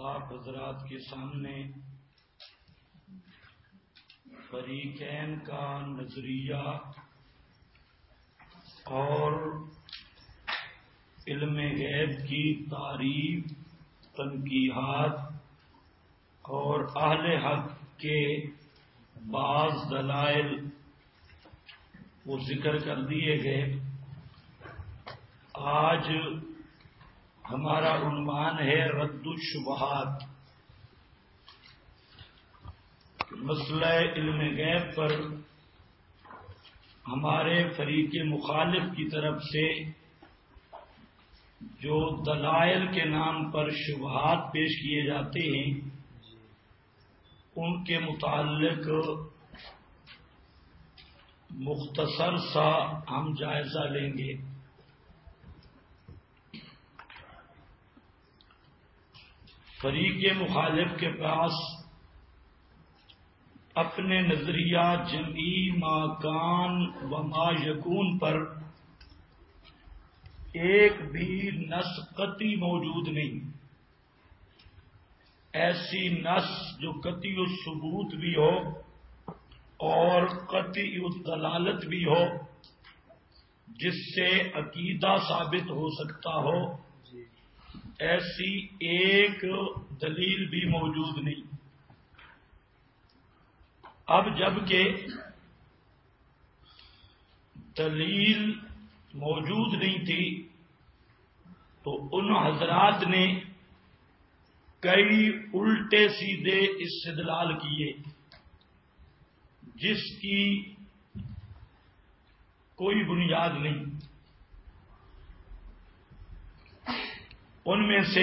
آپ حضرات کے سامنے فریقین کا نظریہ اور علم غیب کی تعریف، تنقیحات اور اہل حق کے بعض دلائل وہ ذکر کر دیے گئے۔ آج ہمارا عنوان ہے رد الشبہات۔ مسئلہ علم غیب پر ہمارے فریق مخالف کی طرف سے جو دلائل کے نام پر شبہات پیش کیے جاتے ہیں ان کے متعلق مختصر سا ہم جائزہ لیں گے۔ فریق مخالف کے پاس اپنے نظریہ جمعی ما کان و ما یکون پر ایک بھی نص قطعی موجود نہیں، ایسی نص جو قطعی الثبوت بھی ہو اور قطعی الدلالت بھی ہو، جس سے عقیدہ ثابت ہو سکتا ہو، ایسی ایک دلیل بھی موجود نہیں۔ اب جبکہ دلیل موجود نہیں تھی تو ان حضرات نے کئی الٹے سیدھے استدلال کیے جس کی کوئی بنیاد نہیں۔ ان میں سے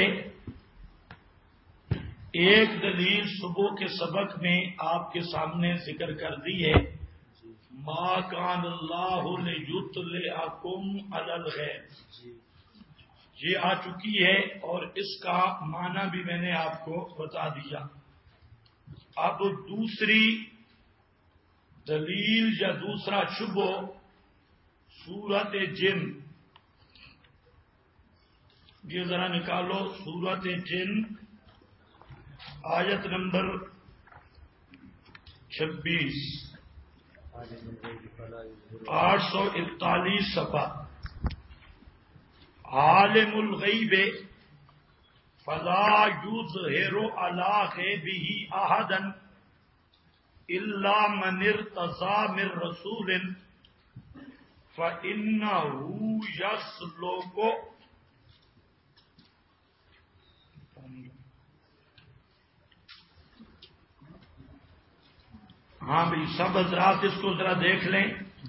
ایک دلیل صبح کے سبق میں آپ کے سامنے ذکر کر دی ہے، ما کان اللہ لیطلعکم علی الغیب، یہ آ چکی ہے اور اس کا معنی بھی میں نے آپ کو بتا دیا۔ اب دوسری دلیل یا دوسرا شبہ سورۃ جن، یہ ذرا نکالو، سورۃ جن آیت نمبر 26، 841 صفحہ۔ عالم الغیب فلا یظہر علی غیبہ احدا الا من ارتضی من رسول فإنہ یسلک۔ ہاں بھائی، سب حضرات اس کو ذرا دیکھ لیں۔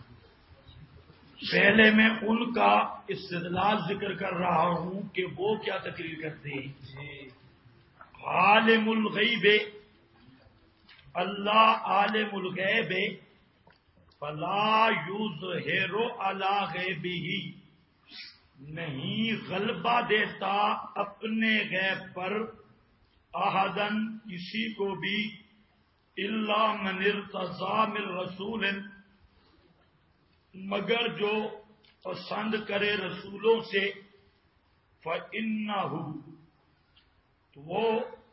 پہلے میں ان کا استدلال ذکر کر رہا ہوں کہ وہ کیا تقریر کرتے ہیں۔ عالم الغیب، اللہ عالم الغیب، فلا یظہر علی غیبہ، نہیں غلبہ دیتا اپنے غیب پر، احدن کسی کو بھی، الا من ارتضی من رسول، مگر جو پسند کرے رسولوں سے، فإنہ، تو وہ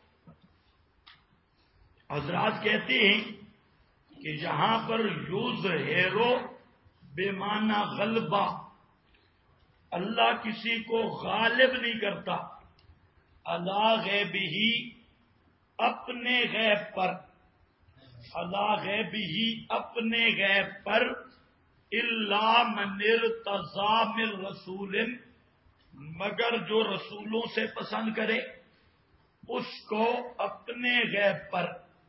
حضرات کہتے ہیں کہ یہاں پر یظہر بے معنی غلبہ، اللہ کسی کو غالب نہیں کرتا، علی غیبہ، اپنے غیب پر، علی غیبہ، اپنے غیب پر، الا من ارتضی من رسول، مگر جو رسولوں سے پسند کرے اس کو اپنے غیب پر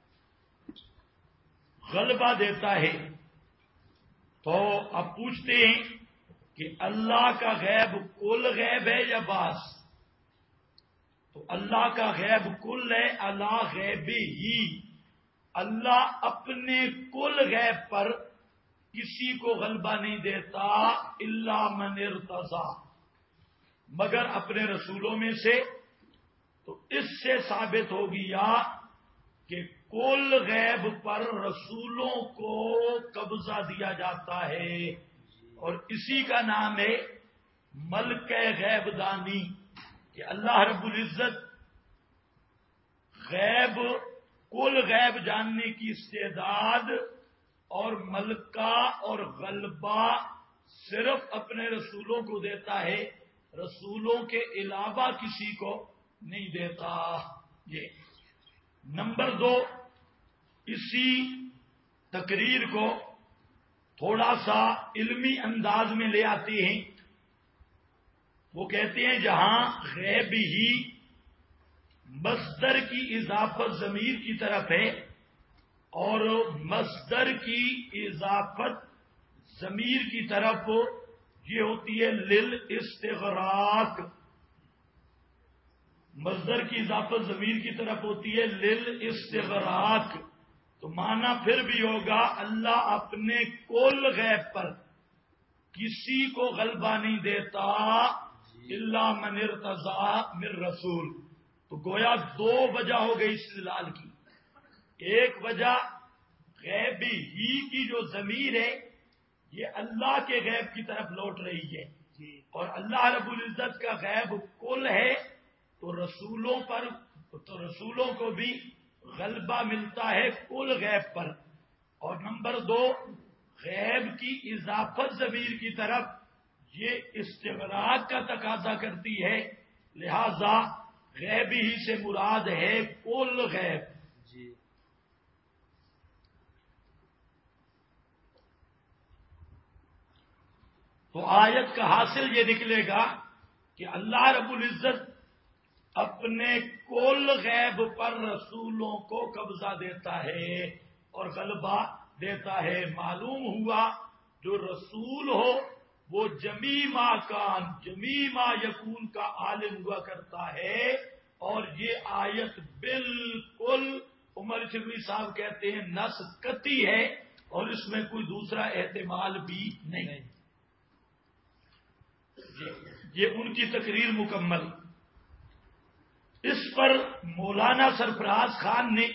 غلبہ دیتا ہے۔ تو اب پوچھتے ہیں کہ اللہ کا غیب کل غیب ہے یا بعض؟ تو اللہ کا غیب کل ہے، علی غیبہ، اللہ اپنے کل غیب پر کسی کو غلبہ نہیں دیتا، الا من ارتضی، مگر اپنے رسولوں میں سے۔ تو اس سے ثابت ہو گیا کہ کل غیب پر رسولوں کو قبضہ دیا جاتا ہے، اور اسی کا نام ہے ملک غیب دانی، کہ اللہ رب العزت غیب کل غیب جاننے کی استعداد اور ملکہ اور غلبہ صرف اپنے رسولوں کو دیتا ہے، رسولوں کے علاوہ کسی کو نہیں دیتا۔ یہ نمبر 2، اسی تقریر کو تھوڑا سا علمی انداز میں لے آتے ہیں۔ وہ کہتے ہیں جہاں غیب ہی مصدر کی اضافت ضمیر کی طرف ہے اور مصدر کی اضافت ضمیر کی طرف یہ ہوتی ہے للاستغراق، مصدر کی اضافت ضمیر کی طرف ہوتی ہے للاستغراق، تو معنی پھر بھی ہوگا اللہ اپنے کل غیب پر کسی کو غلبہ نہیں دیتا الا من ارتضی من رسول۔ تو گویا 2 وجہ ہو گئی استدلال کی۔ ایک وجہ غیبی ہی کی جو ضمیر ہے یہ اللہ کے غیب کی طرف لوٹ رہی ہے، اور اللہ رب العزت کا غیب کل ہے تو رسولوں کو بھی غلبہ ملتا ہے کل غیب پر۔ اور نمبر 2، غیب کی اضافت ضمیر کی طرف یہ استغراق کا تقاضا کرتی ہے، لہذا غیب ہی سے مراد ہے کل غیب۔ تو آیت کا حاصل یہ نکلے گا کہ اللہ رب العزت اپنے کل غیب پر رسولوں کو قبضہ دیتا ہے اور غلبہ دیتا ہے۔ معلوم ہوا جو رسول ہو وہ جمیع ما کان جمیع ما یکون کا عالم ہوا کرتا ہے، اور یہ آیت بالکل عمر چشتی صاحب کہتے ہیں نص قطعی ہے اور اس میں کوئی دوسرا احتمال بھی نہیں۔ یہ ان کی تقریر مکمل۔ اس پر مولانا سرفراز خان نے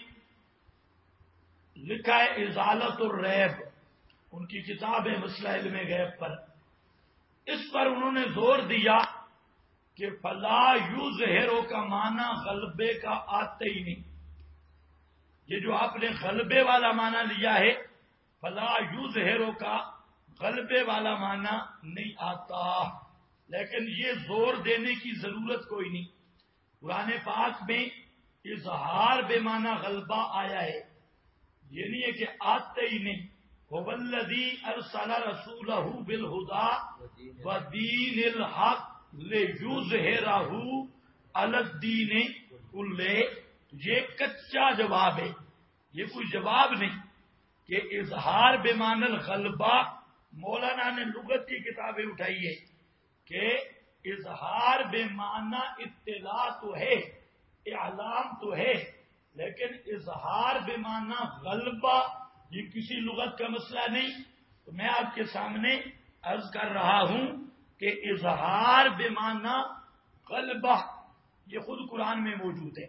لکھا ہے ازالت الریب، ان کی کتاب ہے مسئلہ علم غیب پر۔ اس پر انہوں نے زور دیا کہ فلا یظہروا کا معنی غلبے کا آتا ہی نہیں۔ یہ جو آپ نے غلبے والا معنی لیا ہے، فلا یظہروا کا غلبے والا معنی نہیں آتا، لیکن یہ زور دینے کی ضرورت کوئی نہیں۔ قرآن پاک میں اظہار بے معنی غلبہ آیا ہے، یہ نہیں ہے کہ آتے ہی نہیں۔ هو الذی ارسل رسولہ بالہدی ودین الحق لیظہرہ علی الدین کلہ۔ یہ کچا جواب ہے، یہ کوئی جواب نہیں کہ اظہار بے معنی الغلبہ۔ مولانا نے لغت کی کتابیں اٹھائی ہے کہ اظہار بے معنی اطلاع تو ہے، اعلام تو ہے، لیکن اظہار بے معنی غلبہ یہ کسی لغت کا مسئلہ نہیں۔ تو میں آپ کے سامنے عرض کر رہا ہوں کہ اظہار بے معنی غلبہ یہ خود قرآن میں موجود ہے۔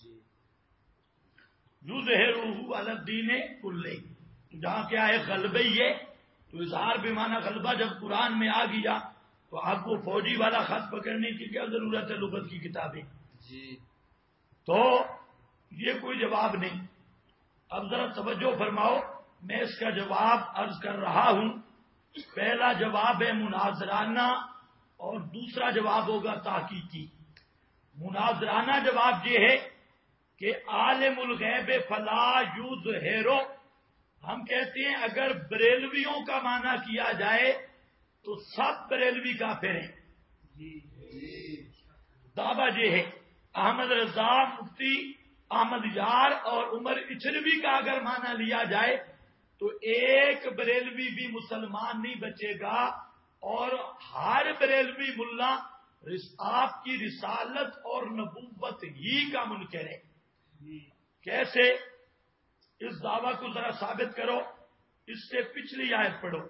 یظہرہ علی الدین کلہ، جہاں کیا ہے غلبہ ہی ہے، تو اظہار بے معنی غلبہ جب قرآن میں آ گیا تو آپ کو فوجی والا خط پکڑنے کی کیا ضرورت ہے لغت کی کتابیں؟ تو یہ کوئی جواب نہیں۔ اب ذرا توجہ فرماؤ، میں اس کا جواب عرض کر رہا ہوں۔ پہلا جواب ہے مناظرانہ اور دوسرا جواب ہوگا تحقیقی۔ مناظرانہ جواب یہ ہے کہ عالم الغیب فلا یظہروا، ہم کہتے ہیں اگر بریلویوں کا معنی کیا جائے تو سب بریلوی کافر ہیں۔ دعویٰ یہ ہے احمد رضا، مفتی احمد یار اور عمر اچھروی کا اگر معنی لیا جائے تو ایک بریلوی بھی مسلمان نہیں بچے گا، اور ہر بریلوی ملا آپ کی رسالت اور نبوت ہی کا منکر ہے۔ کیسے؟ اس دعویٰ کو ذرا ثابت کرو، اس سے پچھلی آیت پڑھو۔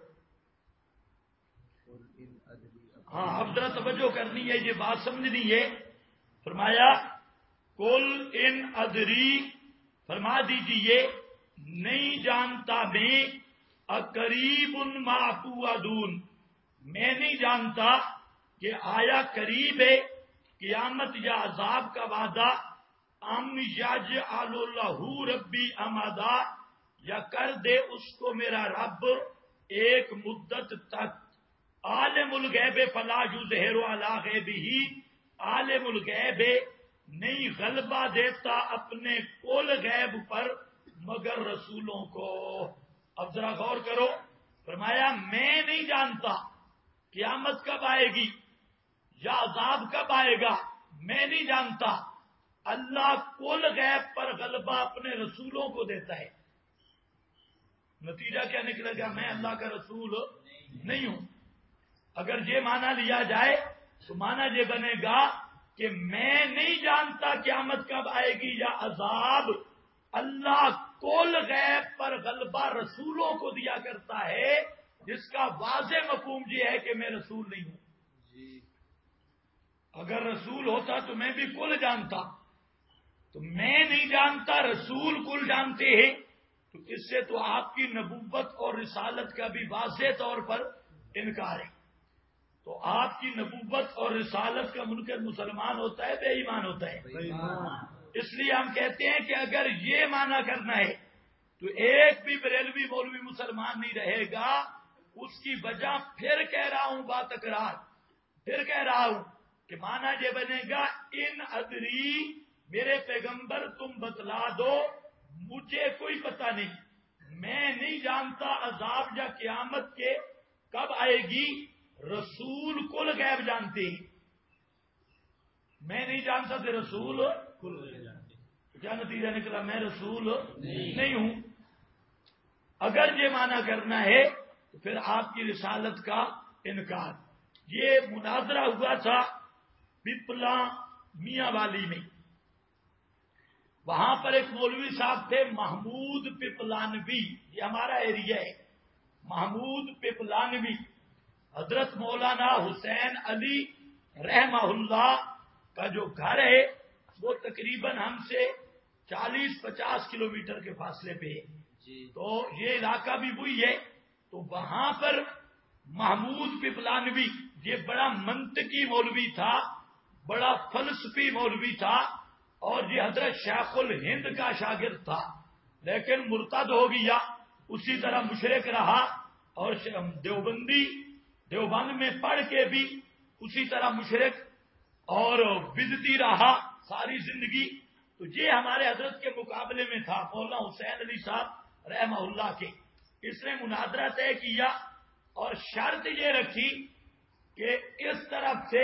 ہاں اب ذرا توجہ کرنی ہے، یہ بات سمجھنی ہے۔ فرمایا قل ان ادری، فرما دیجیے نہیں جانتا میں، اقریب ما توعدون، میں نہیں جانتا کہ آیا قریب ہے قیامت یا عذاب کا وعدہ ام یجعل لہ ربی امدا، یا کر دے اس کو میرا رب ایک مدت تک، عالم الغیب فلا یظہر علی غیبہ، عالم الغیب نہیں غلبہ دیتا اپنے کل غیب پر مگر رسولوں کو۔ اب ذرا غور کرو، فرمایا میں نہیں جانتا قیامت کب آئے گی یا عذاب کب آئے گا، میں نہیں جانتا، اللہ کل غیب پر غلبہ اپنے رسولوں کو دیتا ہے۔ نتیجہ کیا نکلے گا؟ میں اللہ کا رسول نہیں ہوں۔ اگر یہ معنی لیا جائے تو معنی یہ بنے گا کہ میں نہیں جانتا قیامت کب آئے گی یا عذاب، اللہ کل غیب پر غلبہ رسولوں کو دیا کرتا ہے، جس کا واضح مفہوم یہ ہے کہ میں رسول نہیں ہوں۔ اگر رسول ہوتا تو میں بھی کل جانتا، تو میں نہیں جانتا، رسول کل جانتے ہیں، تو اس سے تو آپ کی نبوت اور رسالت کا بھی واضح طور پر انکار ہے۔ تو آپ کی نبوت اور رسالت کا منکر مسلمان ہوتا ہے، بے ایمان ہوتا ہے۔ اس لیے ہم کہتے ہیں کہ اگر یہ معنی کرنا ہے تو ایک بھی بریلوی مولوی مسلمان نہیں رہے گا۔ اس کی وجہ پھر کہہ رہا ہوں، بات تکرار پھر کہہ رہا ہوں کہ معنی یہ بنے گا ان ادری، میرے پیغمبر تم بتلا دو، مجھے کوئی پتہ نہیں، میں نہیں جانتا عذاب یا قیامت کے کب آئے گی، رسول کل غیب جانتے ہیں، میں نہیں جانتا تھے، رسول کل غیب جانتے۔ تو کیا نتیجہ نکلا؟ میں رسول نہیں ہوں۔ اگر یہ معنی کرنا ہے تو پھر آپ کی رسالت کا انکار۔ یہ مناظرہ ہوا تھا پپلا میاں والی میں، وہاں پر ایک مولوی صاحب تھے محمود پپلانوی، یہ ہمارا ایریا ہے، محمود پپلانوی، حضرت مولانا حسین علی رحمہ اللہ کا جو گھر ہے وہ تقریباً ہم سے 40-50 کلومیٹر کے فاصلے پہ ہے، تو یہ علاقہ بھی وہی ہے۔ تو وہاں پر محمود پپلانوی یہ بڑا منطقی مولوی تھا، بڑا فلسفی مولوی تھا، اور یہ حضرت شیخ الہند کا شاگرد تھا، لیکن مرتد ہو گیا، اسی طرح مشرک رہا، اور دیوبند میں پڑھ کے بھی اسی طرح مشرک اور بدعتی رہا ساری زندگی۔ تو یہ ہمارے حضرت کے مقابلے میں تھا، مولانا حسین علی صاحب رحمہ اللہ کے۔ اس نے مناظرہ طے کیا اور شرط یہ رکھی کہ اس طرف سے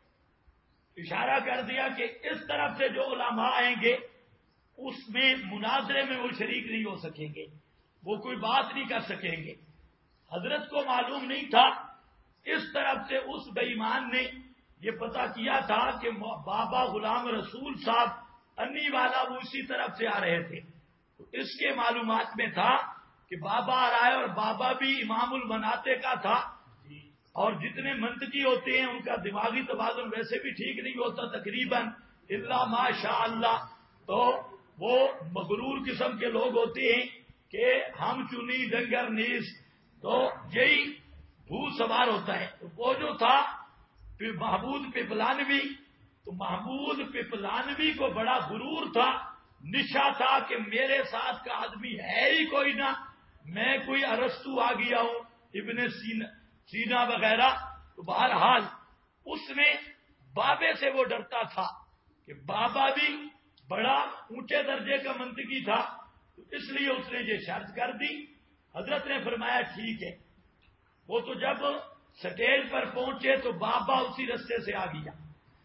اشارہ کر دیا کہ اس طرف سے جو علماء آئیں گے اس میں مناظرے میں وہ شریک نہیں ہو سکیں گے، وہ کوئی بات نہیں کر سکیں گے۔ حضرت کو معلوم نہیں تھا، اس طرف سے اس بے ایمان نے یہ پتہ کیا تھا کہ بابا غلام رسول صاحب انی والا وہ اسی طرف سے آ رہے تھے، تو اس کے معلومات میں تھا کہ بابا آ رہا ہے، اور بابا بھی امام المناطق کا تھا، اور جتنے منطقی ہوتے ہیں ان کا دماغی توازن ویسے بھی ٹھیک نہیں ہوتا تقریباً الا ماشاء اللہ، تو وہ مغرور قسم کے لوگ ہوتے ہیں کہ ہم چنی ڈنگر نیز، تو یہی بھوت سوار ہوتا ہے۔ تو وہ جو تھا محمود پپلانوی، تو محمود پپلانوی کو بڑا غرور تھا، نشا تھا کہ میرے ساتھ کا آدمی ہے ہی کوئی نہ، میں کوئی ارسطو آ گیا ہوں، ابن سینا وغیرہ۔ تو بہرحال اس نے بابے سے وہ ڈرتا تھا کہ بابا بھی بڑا اونچے درجے کا منطقی تھا، تو اس لیے اس نے یہ شرط کر دی۔ حضرت نے فرمایا ٹھیک ہے۔ وہ تو جب سٹیج پر پہنچے تو بابا اسی رستے سے آ گیا،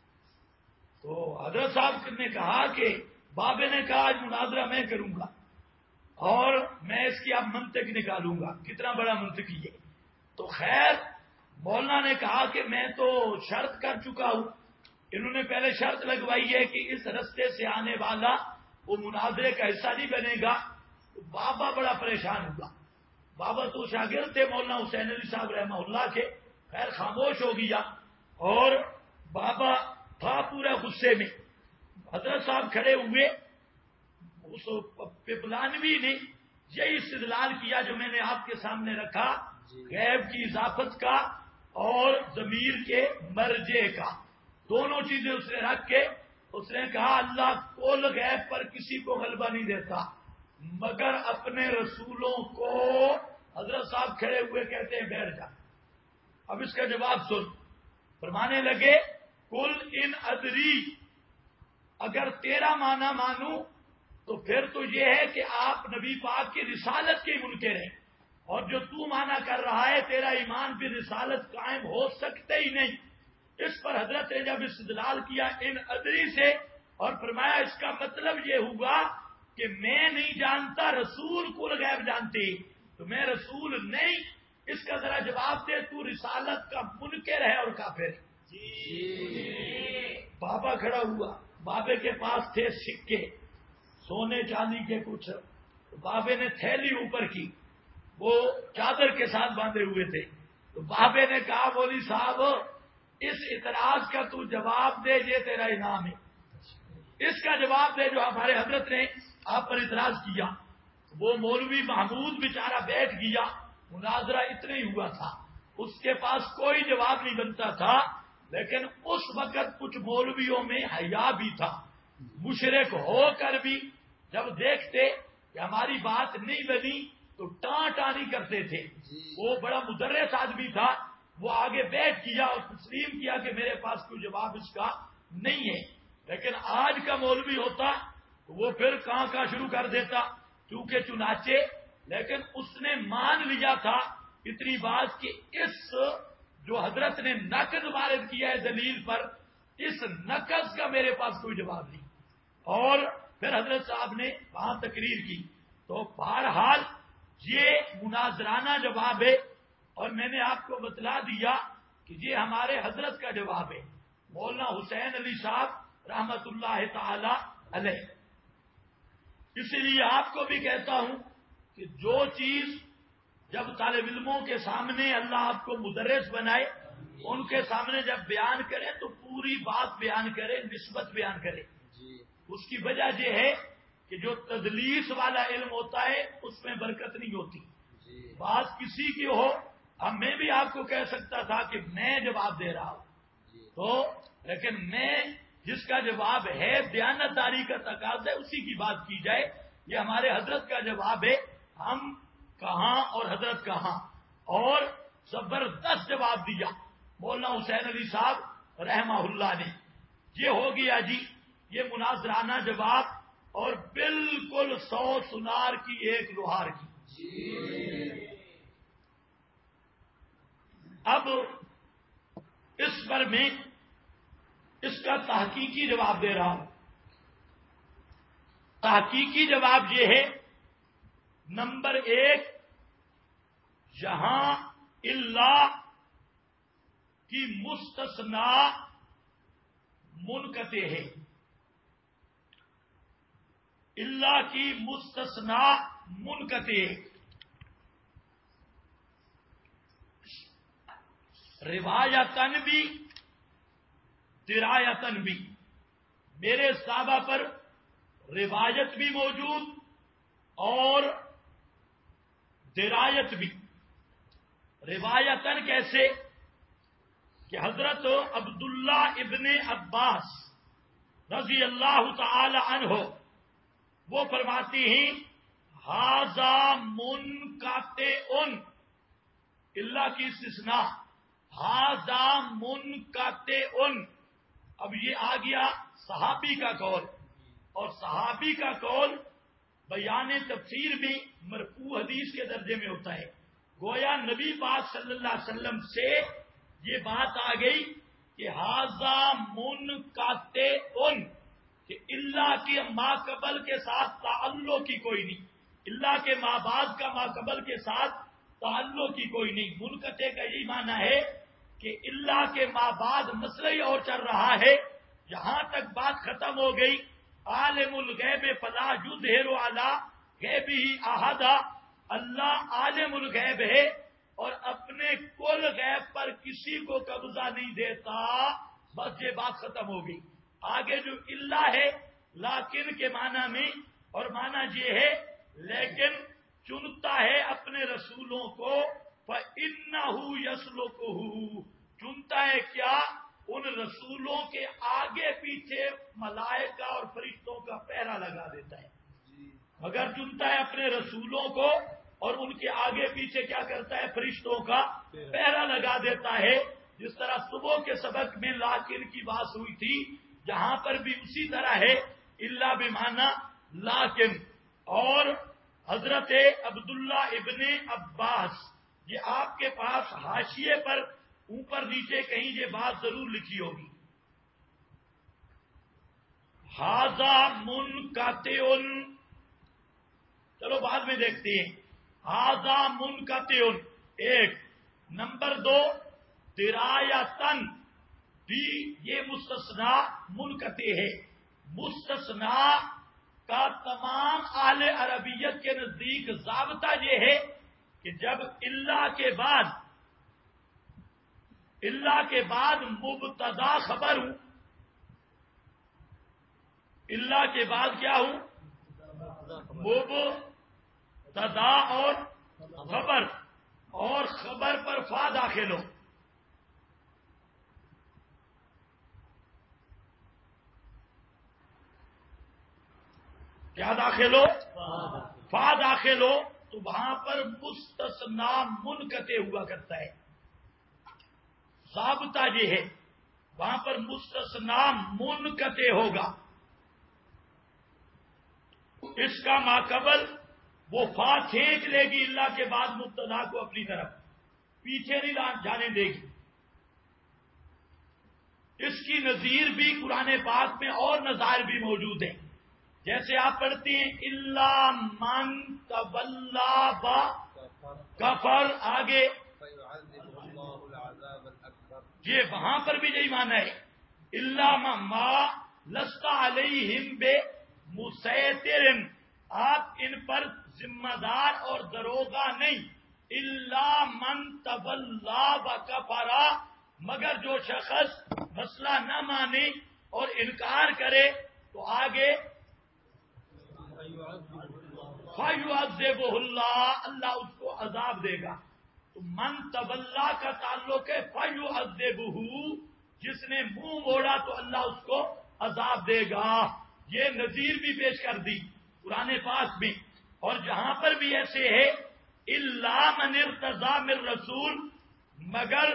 تو حضرت صاحب نے کہا کہ بابے نے کہا آج مناظرہ میں کروں گا اور میں اس کی اب منطق نکالوں گا، کتنا بڑا منطقی ہے۔ تو خیر مولانا نے کہا کہ میں تو شرط کر چکا ہوں، انہوں نے پہلے شرط لگوائی ہے کہ اس رستے سے آنے والا وہ مناظرے کا حصہ نہیں بنے گا۔ تو بابا بڑا پریشان ہوا، بابا تو شاگرد تھے مولانا حسین علی صاحب رحمہ اللہ کے، خیر خاموش ہو گیا، اور بابا تھا پورا غصے میں۔ حضرت صاحب کھڑے ہوئے، اس پپلانوی نے یہی استدلال کیا جو میں نے آپ کے سامنے رکھا، غیب کی اضافت کا اور ضمیر کے مرجع کا، دونوں چیزیں اس نے رکھ کے اس نے کہا اللہ کل غیب پر کسی کو غلبہ نہیں دیتا مگر اپنے رسولوں کو. حضرت صاحب کھڑے ہوئے کہتے ہیں بیٹھ جا. اب اس کا جواب سن. فرمانے لگے کل ان ادری، اگر تیرا معنی مانوں تو پھر تو یہ ہے کہ آپ نبی پاک کی رسالت کے منکر ہیں، اور جو تو معنی کر رہا ہے تیرا ایمان بھی رسالت قائم ہو سکتے ہی نہیں. اس پر حضرت نے جب استدلال کیا ان ادری سے اور فرمایا اس کا مطلب یہ ہوا کہ میں نہیں جانتا رسول کل غیب جانتے، تو میں رسول نہیں. اس کا ذرا جواب دے، تو رسالت کا منکر ہے اور کافر ہے. بابا کھڑا ہوا. بابے کے پاس تھے سکے سونے چاندی کے کچھ. بابے نے تھیلی اوپر کی، وہ چادر کے ساتھ باندھے ہوئے تھے. تو بابے نے کہا مولوی صاحب اس اعتراض کا تو جواب دے، یہ تیرا انعام ہے. اس کا جواب دے جو ہمارے حضرت نے آپ پر اعتراض کیا. وہ مولوی محمود بیچارہ بیٹھ گیا. مناظرہ اتنے ہی ہوا تھا، اس کے پاس کوئی جواب نہیں بنتا تھا. لیکن اس وقت کچھ مولویوں میں حیا بھی تھا. مشرک ہو کر بھی جب دیکھتے کہ ہماری بات نہیں بنی تو ٹانی کرتے تھے. وہ بڑا مدرس آدمی تھا، وہ آگے بیٹھ گیا اور تسلیم کیا کہ میرے پاس کوئی جواب اس کا نہیں ہے. لیکن آج کا مولوی ہوتا تو وہ پھر کہاں شروع کر دیتا کیونکہ چنانچہ. لیکن اس نے مان لیا تھا اتنی بات کہ اس جو حضرت نے نقد وارد کیا ہے دلیل پر، اس نقد کا میرے پاس کوئی جواب نہیں. اور پھر حضرت صاحب نے وہاں تقریر کی. تو بہرحال یہ مناظرانہ جواب ہے، اور میں نے آپ کو بتلا دیا کہ یہ ہمارے حضرت کا جواب ہے مولانا حسین علی صاحب رحمت اللہ تعالی علیہ. اسی لیے آپ کو بھی کہتا ہوں کہ جو چیز جب طالب علموں کے سامنے اللہ آپ کو مدرس بنائے، ان کے سامنے جب بیان کرے تو پوری بات بیان کرے، نسبت بیان کرے. اس کی وجہ یہ ہے کہ جو تدلیس والا علم ہوتا ہے اس میں برکت نہیں ہوتی. بات کسی کی ہو، اب میں بھی آپ کو کہہ سکتا تھا کہ میں جواب دے رہا ہوں تو، لیکن میں جس کا جواب ہے دیانتداری کا تقاضا ہے اسی کی بات کی جائے. یہ ہمارے حضرت کا جواب ہے. ہم کہاں اور حضرت کہاں، اور زبردست جواب دیا مولانا حسین علی صاحب رحمہ اللہ نے. یہ ہو گیا جی یہ مناظرانہ جواب، اور بالکل 100 سنار کی ایک لوہار کی. اب اس پر میں اس کا تحقیقی جواب دے رہا ہوں. تحقیقی جواب یہ ہے، نمبر 1 جہاں اللہ کی مستثنا منقطع ہے، اللہ کی مستثنا منقطع ہے. روایتن بھی درایتن بھی، میرے صحابہ پر روایت بھی موجود اور درایت بھی. روایتن کیسے کہ حضرت عبداللہ ابن عباس رضی اللہ تعالی عنہ وہ فرماتی ہیں ھذا منقطع، اللہ کی استثناء ھذا منقطع. اب یہ آ گیا صحابی کا قول، اور صحابی کا قول بیان تفسیر میں مرفوع حدیث کے درجے میں ہوتا ہے. گویا نبی پاک صلی اللہ علیہ وسلم سے یہ بات آ گئی کہ ھذا منقطع، کہ اللہ کی ما قبل کے ساتھ تعلق کی کوئی نہیں، اللہ کے ما بعد کا ما قبل کے ساتھ تعلق کی کوئی نہیں. منقطع کا یہی معنی ہے کہ اللہ کے ما بعد مسئلہ ہی اور چل رہا ہے، یہاں تک بات ختم ہو گئی. عالم الغیب فلا یظہر علی غیبہ احدا، اللہ عالم الغیب ہے اور اپنے کل غیب پر کسی کو قبضہ نہیں دیتا. بس یہ بات ختم ہو گئی. آگے جو اللہ ہے لیکن کے معنی میں، اور معنی یہ ہے لیکن چنتا ہے اپنے رسولوں کو، فَإِنَّهُ يَسْلُكُهُ، چنتا ہے کیا ان رسولوں کے آگے پیچھے ملائکہ اور فرشتوں کا پہرا لگا دیتا ہے، مگر چنتا ہے اپنے رسولوں کو اور ان کے آگے پیچھے کیا کرتا ہے؟ فرشتوں کا پہرا لگا دیتا ہے. جس طرح صبح کے سبق میں لیکن کی بات ہوئی تھی، جہاں پر بھی اسی طرح ہے، اللہ بمانا لیکن. اور حضرت عبداللہ ابن عباس، یہ آپ کے پاس حاشیے پر اوپر نیچے کہیں یہ بات ضرور لکھی ہوگی. ھذا منقطع، چلو بعد میں دیکھتے ہیں. ھذا منقطع ایک. نمبر 2 درایتن بھی یہ مستثنا منقطع ہے. مستثنا کا تمام اہل عربیت کے نزدیک ضابطہ یہ ہے کہ جب اللہ کے بعد مبتدا خبر ہوں، اللہ کے بعد کیا ہوں؟ مبتدا اور خبر، اور خبر پر فا داخل ہو. کیا داخل ہو؟ فا داخل ہو، تو وہاں پر مستثنا منقطع ہوا کرتا ہے. ضابطہ یہ ہے وہاں پر مستثنا منقطع ہوگا. اس کا ماقبل وہ فا کھینچ لے گی اللہ کے بعد مبتدا کو اپنی طرف، پیچھے نہیں جانے دے گی. اس کی نظیر بھی قرآن پاک میں اور نظائر بھی موجود ہیں. جیسے آپ پڑھتے ہیں الا من تولا با کفر، آگے یہ وہاں پر بھی یہی معنی ہے. الا ما لست علیہم بے مسیطر، آپ ان پر ذمہ دار اور دروگا نہیں. الا من تولا و کفر، مگر جو شخص مسئلہ نہ مانے اور انکار کرے تو آگے فَيُعَذِّبُهُ اللَّهُ، اللہ اس کو عذاب دے گا. تو من تولا کا تعلق ہے فَيُعَذِّبُهُ، جس نے منہ موڑا تو اللہ اس کو عذاب دے گا. یہ نذیر بھی پیش کر دی قرآن پاک میں. اور جہاں پر بھی ایسے ہے اِلَّا مَنِ ارْتَضَىٰ مِن رسول، مگر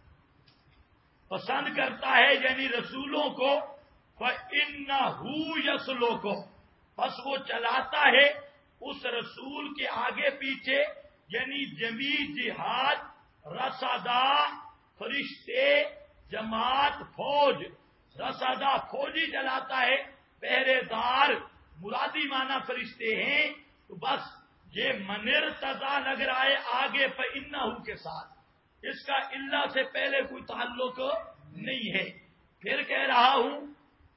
پسند کرتا ہے یعنی رسولوں کو، فَإِنَّهُ يَسْلُكُ، بس وہ چلاتا ہے اس رسول کے آگے پیچھے، یعنی جمی جہاد رسادہ فرشتے جماعت فوج، رسادہ فوجی چلاتا ہے، پہرے دار مرادی معنی فرشتے ہیں. تو بس یہ منر تضا لگ رہا ہے آگے فإنہ کے ساتھ، اس کا اللہ سے پہلے کوئی تعلق نہیں ہے. پھر کہہ رہا ہوں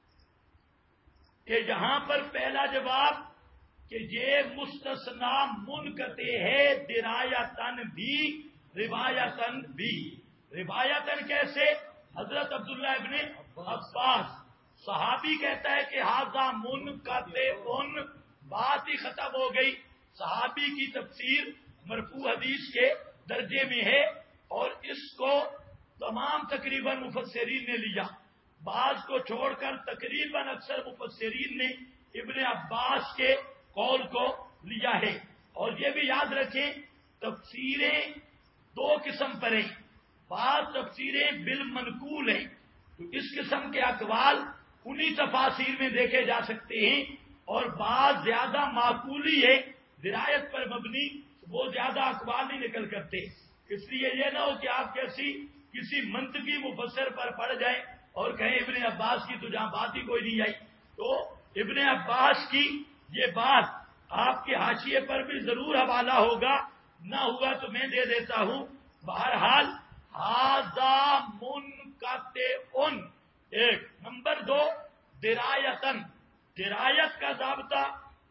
کہ یہاں پر پہلا جواب کہ یہ مستثنا منقطع ہے درایتن بھی روایتن بھی. روایتن کیسے؟ حضرت عبداللہ ابن عباس صحابی کہتا ہے کہ ھذا منقطع، بات ہی ختم ہو گئی. صحابی کی تفسیر مرفوع حدیث کے درجے میں ہے، اور اس کو تمام تقریباً مفسرین نے لیا. بعض کو چھوڑ کر تقریباً اکثر مفسرین نے ابن عباس کے قول کو لیا ہے. اور یہ بھی یاد رکھیں تفسیریں دو قسم پر ہیں. بعض تفسیریں بالمنقول ہیں، تو اس قسم کے اقوال انہی تفاسیر میں دیکھے جا سکتے ہیں. اور بعض زیادہ معقولی ہے درایت پر مبنی، وہ زیادہ اقوال نہیں نکل کرتے. اس لیے یہ نہ ہو کہ آپ کسی منطقی مفسر پر پڑ جائیں اور کہیں ابن عباس کی تو جہاں بات ہی کوئی نہیں آئی. تو ابن عباس کی یہ بات آپ کے حاشیے پر بھی ضرور حوالہ ہوگا، نہ ہوا تو میں دے دیتا ہوں. بہرحال ھذا منقطع ایک. نمبر 2 درایتن، درایت کا ضابطہ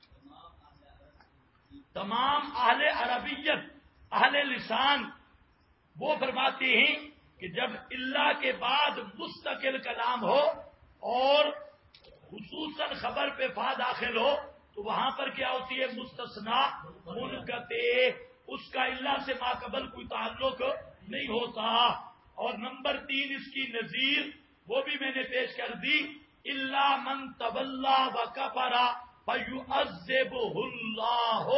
تمام اہل عربیت اہل لسان وہ فرماتے ہیں کہ جب اللہ کے بعد مستقل کلام ہو اور خصوصاً خبر پہ فا داخل ہو تو وہاں پر کیا ہوتی ہے؟ مستثنا منقطع، اس کا اللہ سے ماقبل کوئی تعلق نہیں ہوتا. اور نمبر 3 اس کی نظیر وہ بھی میں نے پیش کر دی. الا من تولا وکفر فیعذبہ اللہ.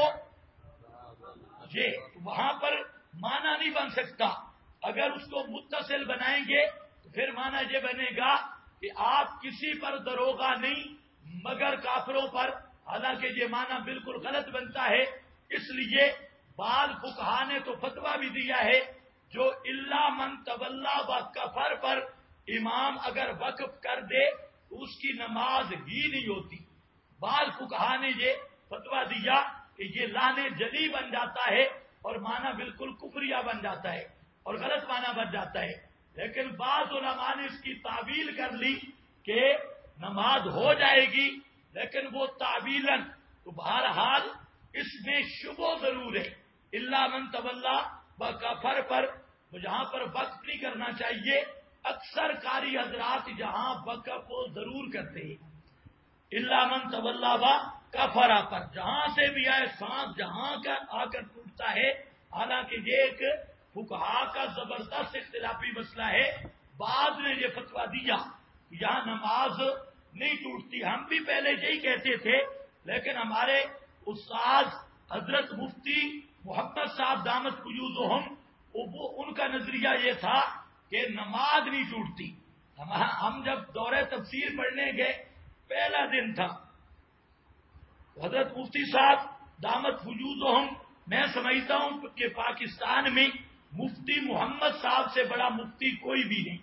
یہ وہاں پر معنی نہیں بن سکتا. اگر اس کو متصل بنائیں گے تو پھر معنی یہ بنے گا کہ آپ کسی پر دروغہ نہیں مگر کافروں پر. حالانکہ یہ معنی بالکل غلط بنتا ہے. اس لیے بعض فقہا نے تو فتویٰ بھی دیا ہے جو الا من تولا وکفر پر امام اگر وقف کر دے تو اس کی نماز ہی نہیں ہوتی. بعض فقہا نے یہ فتویٰ دیا کہ یہ لعن جلی بن جاتا ہے اور معنی بالکل کفریہ بن جاتا ہے اور غلط معنی بن جاتا ہے. لیکن بعض علماء نے اس کی تعویل کر لی کہ نماز ہو جائے گی لیکن وہ تعویلاً. تو بہرحال اس میں شبہ ضرور ہے. الا من تولا وکفر پر جہاں پر وقف نہیں کرنا چاہیے. اکثر قاری حضرات جہاں وقف وہ ضرور کرتے ہیں. الا من تولا وکفر پر جہاں سے بھی آئے سانس جہاں کا آ کر ٹوٹتا ہے. حالانکہ یہ ایک فقہا کا زبردست اختلافی مسئلہ ہے. بعد نے یہ فتویٰ دیا کہ یہاں نماز نہیں ٹوٹتی. ہم بھی پہلے یہی کہتے تھے لیکن ہمارے استاد حضرت مفتی محمد صاحب دامت فیوضہم ان کا نظریہ یہ تھا کہ نماز نہیں ٹوٹتی. ہم جب دورہ تفسیر پڑھنے گئے پہلا دن تھا حضرت مفتی صاحب دامت فیوضہم میں سمجھتا ہوں کہ پاکستان میں مفتی محمد صاحب سے بڑا مفتی کوئی بھی نہیں.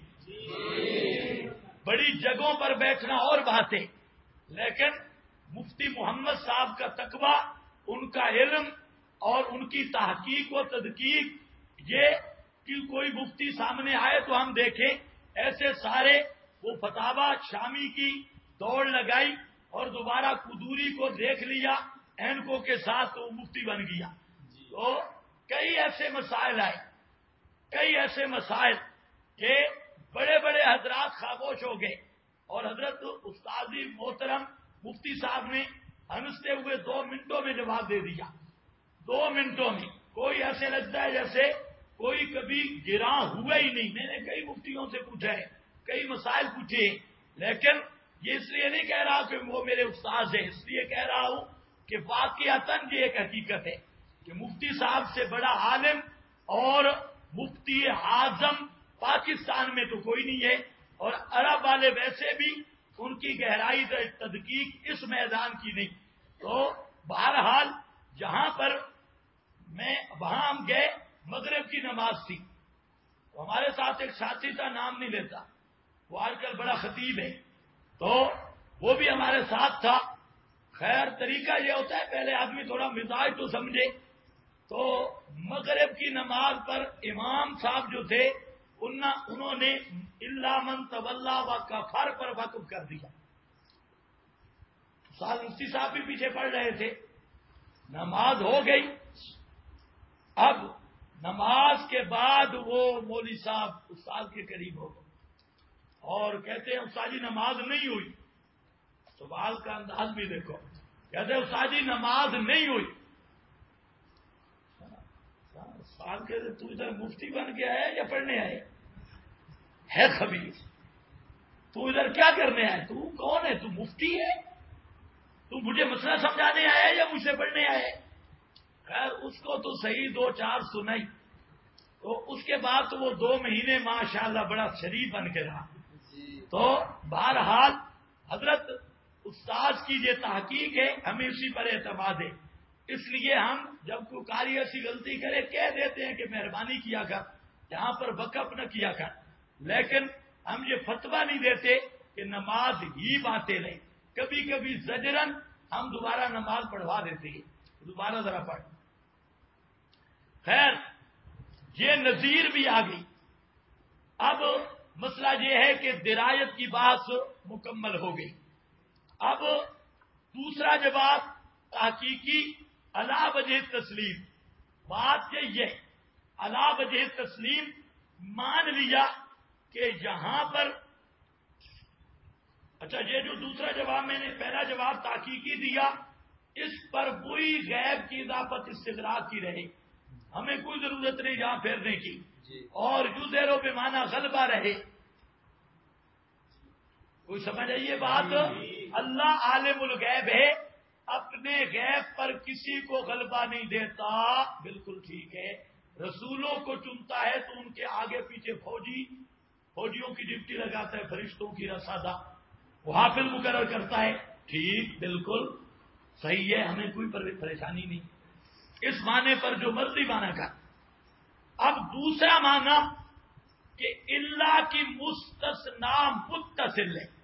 بڑی جگہوں پر بیٹھنا اور بات ہے لیکن مفتی محمد صاحب کا تقویٰ ان کا علم اور ان کی تحقیق و تدقیق یہ کہ کوئی مفتی سامنے آئے تو ہم دیکھیں ایسے سارے وہ فتاوا شامی کی دوڑ لگائی اور دوبارہ قدوری کو دیکھ لیا اینکوں کے ساتھ تو مفتی بن گیا. تو کئی ایسے مسائل آئے کئی ایسے مسائل کہ بڑے بڑے حضرات خاموش ہو گئے اور حضرت استاذی محترم مفتی صاحب نے ہنستے ہوئے 2 منٹوں میں جواب دے دیا. 2 منٹوں میں کوئی ایسے لگتا ہے جیسے کوئی کبھی گراں ہوا ہی نہیں. میں نے کئی مفتیوں سے پوچھا ہے کئی مسائل پوچھے لیکن یہ اس لیے نہیں کہہ رہا کہ وہ میرے استاذ ہیں. اس لیے کہہ رہا ہوں کہ واقعتاً یہ ایک حقیقت ہے کہ مفتی صاحب سے بڑا عالم اور مفتی اعظم پاکستان میں تو کوئی نہیں ہے اور عرب والے ویسے بھی ان کی گہرائی تدقیق اس میدان کی نہیں. تو بہرحال جہاں پر وہاں ہم گئے مغرب کی نماز تھی. تو ہمارے ساتھ ایک ساتھی تھا نام نہیں لیتا وہ آج کل بڑا خطیب ہے تو وہ بھی ہمارے ساتھ تھا. خیر طریقہ یہ ہوتا ہے پہلے آدمی تھوڑا مزاج تو سمجھے. تو مغرب کی نماز پر امام صاحب جو تھے انہوں نے الا من تولا وکفر پر وقف کر دیا. سال مفتی صاحب بھی پیچھے پڑ رہے تھے. نماز ہو گئی. اب نماز کے بعد وہ مولوی صاحب استاد کے قریب ہو گئے اور کہتے ہیں استاد جی نماز نہیں ہوئی. سوال کا انداز بھی دیکھو. کہتے ہیں استاد جی نماز نہیں ہوئی. سال کہتے تو ادھر مفتی بن کے آیا یا پڑھنے آئے ہے خبیث. تو ادھر کیا کرنے آئے؟ تو کون ہے؟ تو مفتی ہے؟ تو مجھے مسئلہ سمجھانے آیا یا مجھ سے پڑھنے آئے؟ خیر اس کو تو صحیح 2-4 سنائی. تو اس کے بعد تو وہ 2 مہینے ماشاءاللہ بڑا شریف بن کے رہا. تو بہرحال حضرت استاد کی یہ تحقیق ہے ہمیں اسی پر اعتماد ہے. اس لیے ہم جب کوئی قاری ایسی غلطی کرے کہہ دیتے ہیں کہ مہربانی کیا کر یہاں پر وقف نہ کیا کر. لیکن ہم یہ فتویٰ نہیں دیتے کہ نماز ہی باطل ہے. کبھی کبھی زجرن ہم دوبارہ نماز پڑھوا دیتے ہیں. دوبارہ ذرا پڑھ. خیر یہ نظیر بھی آ گئی. اب مسئلہ یہ ہے کہ درایت کی بات مکمل ہو گئی. اب دوسرا جواب تحقیقی علی وجہ تسلیم. بات یہ ہے علی وجہ تسلیم مان لیا کہ یہاں پر اچھا یہ جو دوسرا جواب میں نے پہلا جواب تحقیقی دیا اس پر کوئی غیب کی اضافت استغراق کی رہے. ہمیں کوئی ضرورت نہیں جہاں پھیرنے کی اور یو زیرو بے معنی غلبہ رہے. کوئی سمجھ آئیے بات؟ اللہ عالم الغیب ہے، اپنے غیب پر کسی کو غلبہ نہیں دیتا، بالکل ٹھیک ہے۔ رسولوں کو چنتا ہے تو ان کے آگے پیچھے فوجیوں کی ڈپٹی لگاتا ہے، فرشتوں کی رسادہ، وہ حافظ مقرر کرتا ہے، ٹھیک بالکل صحیح ہے، ہمیں کوئی پریشانی نہیں، اس معنی پر جو مرضی مانا کر۔ اب دوسرا معنی کہ اللہ کی مستثنا متصل ہے،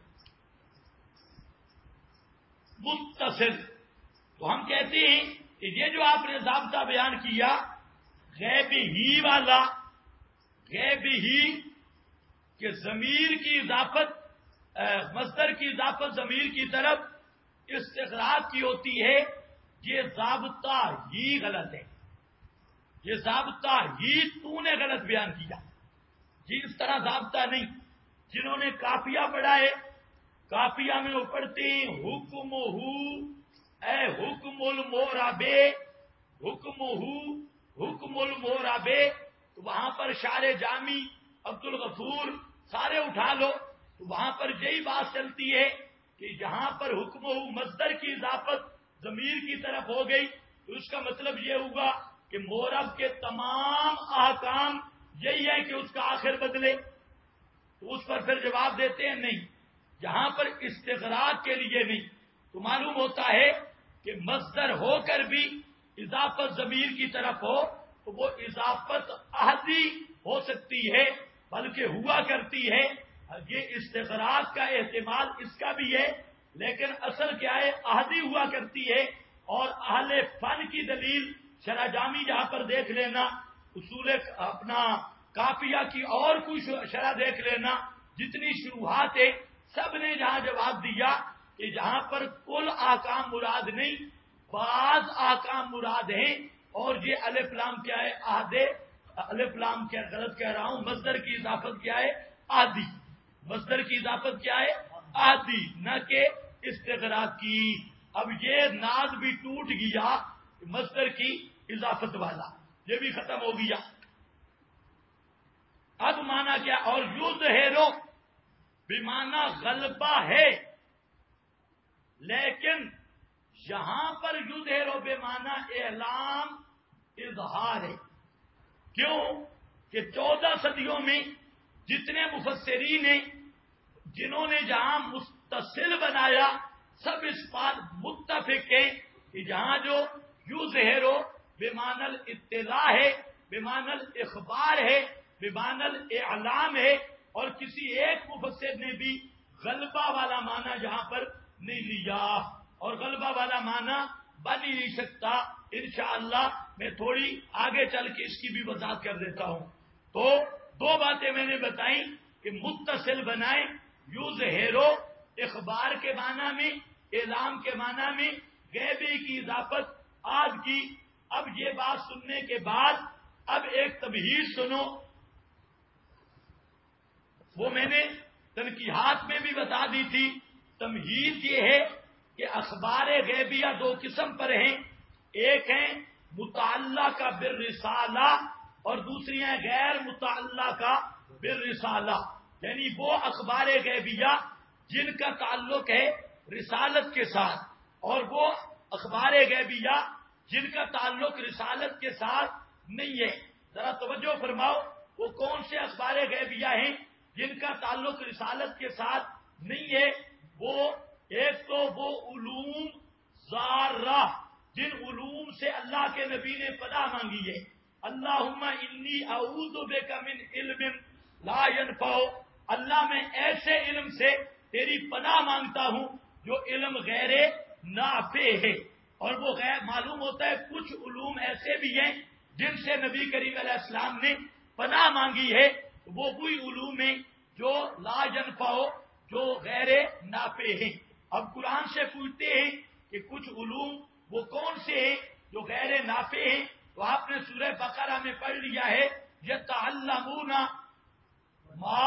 متصل، تو ہم کہتے ہیں کہ یہ جو آپ نے ضابطہ بیان کیا غیب ہی والا، غیب ہی کہ ضمیر کی اضافت، مصدر کی اضافت ضمیر کی طرف استغراق کی ہوتی ہے، یہ ضابطہ ہی غلط ہے، یہ ضابطہ ہی تو نے غلط بیان کیا، جی اس طرح ضابطہ نہیں۔ جنہوں نے کافیہ پڑھا ہے، کافیہ میں وہ پڑھتے ہیں حکم اے حکم المورابے، حکم حکم المورابے، تو وہاں پر شار جامی عبد الغفور سارے اٹھا لو، تو وہاں پر یہی بات چلتی ہے کہ جہاں پر حکم مصدر کی اضافت ضمیر کی طرف ہو گئی تو اس کا مطلب یہ ہوگا کہ مورب کے تمام احکام یہی ہے کہ اس کا آخر بدلے، تو اس پر پھر جواب دیتے ہیں نہیں، جہاں پر استغراق کے لیے نہیں، تو معلوم ہوتا ہے کہ مصدر ہو کر بھی اضافت ضمیر کی طرف ہو تو وہ اضافت عہدی ہو سکتی ہے، بلکہ ہوا کرتی ہے، یہ استغراق کا احتمال اس کا بھی ہے، لیکن اصل کیا ہے عہدی ہوا کرتی ہے۔ اور اہل فن کی دلیل شرح جامی جہاں پر دیکھ لینا، اصول اپنا کافیہ کی اور کوئی شرح دیکھ لینا، جتنی شروحات ہے سب نے جہاں جواب دیا کہ جہاں پر کل آکام مراد نہیں، بعض آکام مراد ہیں، اور یہ الف لام کیا ہے عہدے، الف لام کیا غلط کہہ رہا ہوں، مصدر کی اضافت کیا ہے عادی، مصدر کی اضافت کیا ہے عادی، نہ کہ استغراق کی۔ اب یہ ناز بھی ٹوٹ گیا مصدر کی اضافت والا، یہ بھی ختم ہو گیا۔ اب مانا کیا؟ اور یظہرو بمانا غلبہ ہے، لیکن یہاں پر یظہرو بمانا اعلام اظہار ہے۔ کیوں کہ 14 صدیوں میں جتنے مفسرین ہیں جنہوں نے جہاں متصل بنایا سب اس بات متفق ہیں کہ جہاں جو یظہرو بمعنی الاطلاع ہے، بمعنی الاخبار ہے، بمعنی الاعلام ہے، اور کسی ایک مفسر نے بھی غلبہ والا معنی جہاں پر نہیں لیا، اور غلبہ والا معنی بن ہی نہیں سکتا۔ انشاءاللہ میں تھوڑی آگے چل کے اس کی بھی وضاحت کر دیتا ہوں۔ تو دو باتیں میں نے بتائیں کہ متصل بنائیں، یظہرو اخبار کے معنی میں، اعلام کے معنی میں، غیبی کی اضافت آج کی۔ اب یہ بات سننے کے بعد اب ایک تمہید سنو، وہ میں نے تنقیحات میں بھی بتا دی تھی۔ تمہید یہ ہے کہ اخبار غیبیہ دو قسم پر ہیں، ایک ہیں متعلقہ بالرسالہ اور دوسری ہیں غیر متعلقہ بالرسالہ، یعنی وہ اخبار غیبیہ جن کا تعلق ہے رسالت کے ساتھ، اور وہ اخبار غیبیہ جن کا تعلق رسالت کے ساتھ نہیں ہے۔ ذرا توجہ فرماؤ، وہ کون سے اخبار غیبیہ ہیں جن کا تعلق رسالت کے ساتھ نہیں ہے؟ وہ ایک تو وہ علوم ذارہ، جن علوم سے اللہ کے نبی نے پناہ مانگی ہے، اللہم انی اعوذ بک من علم لا ينفع، اللہ میں ایسے علم سے تیری پناہ مانگتا ہوں جو علم غیر نافع ہے۔ اور وہ غیر معلوم ہوتا ہے کچھ علوم ایسے بھی ہیں جن سے نبی کریم علیہ السلام نے پناہ مانگی ہے، وہ وہی علوم ہیں جو لا ينفع، جو غیر نافع ہیں۔ اب قرآن سے پوچھتے ہیں کہ کچھ علوم وہ کون سے ہیں جو غیر نافع ہیں، تو آپ نے سورہ بقرہ میں پڑھ لیا ہے یتعلمون ما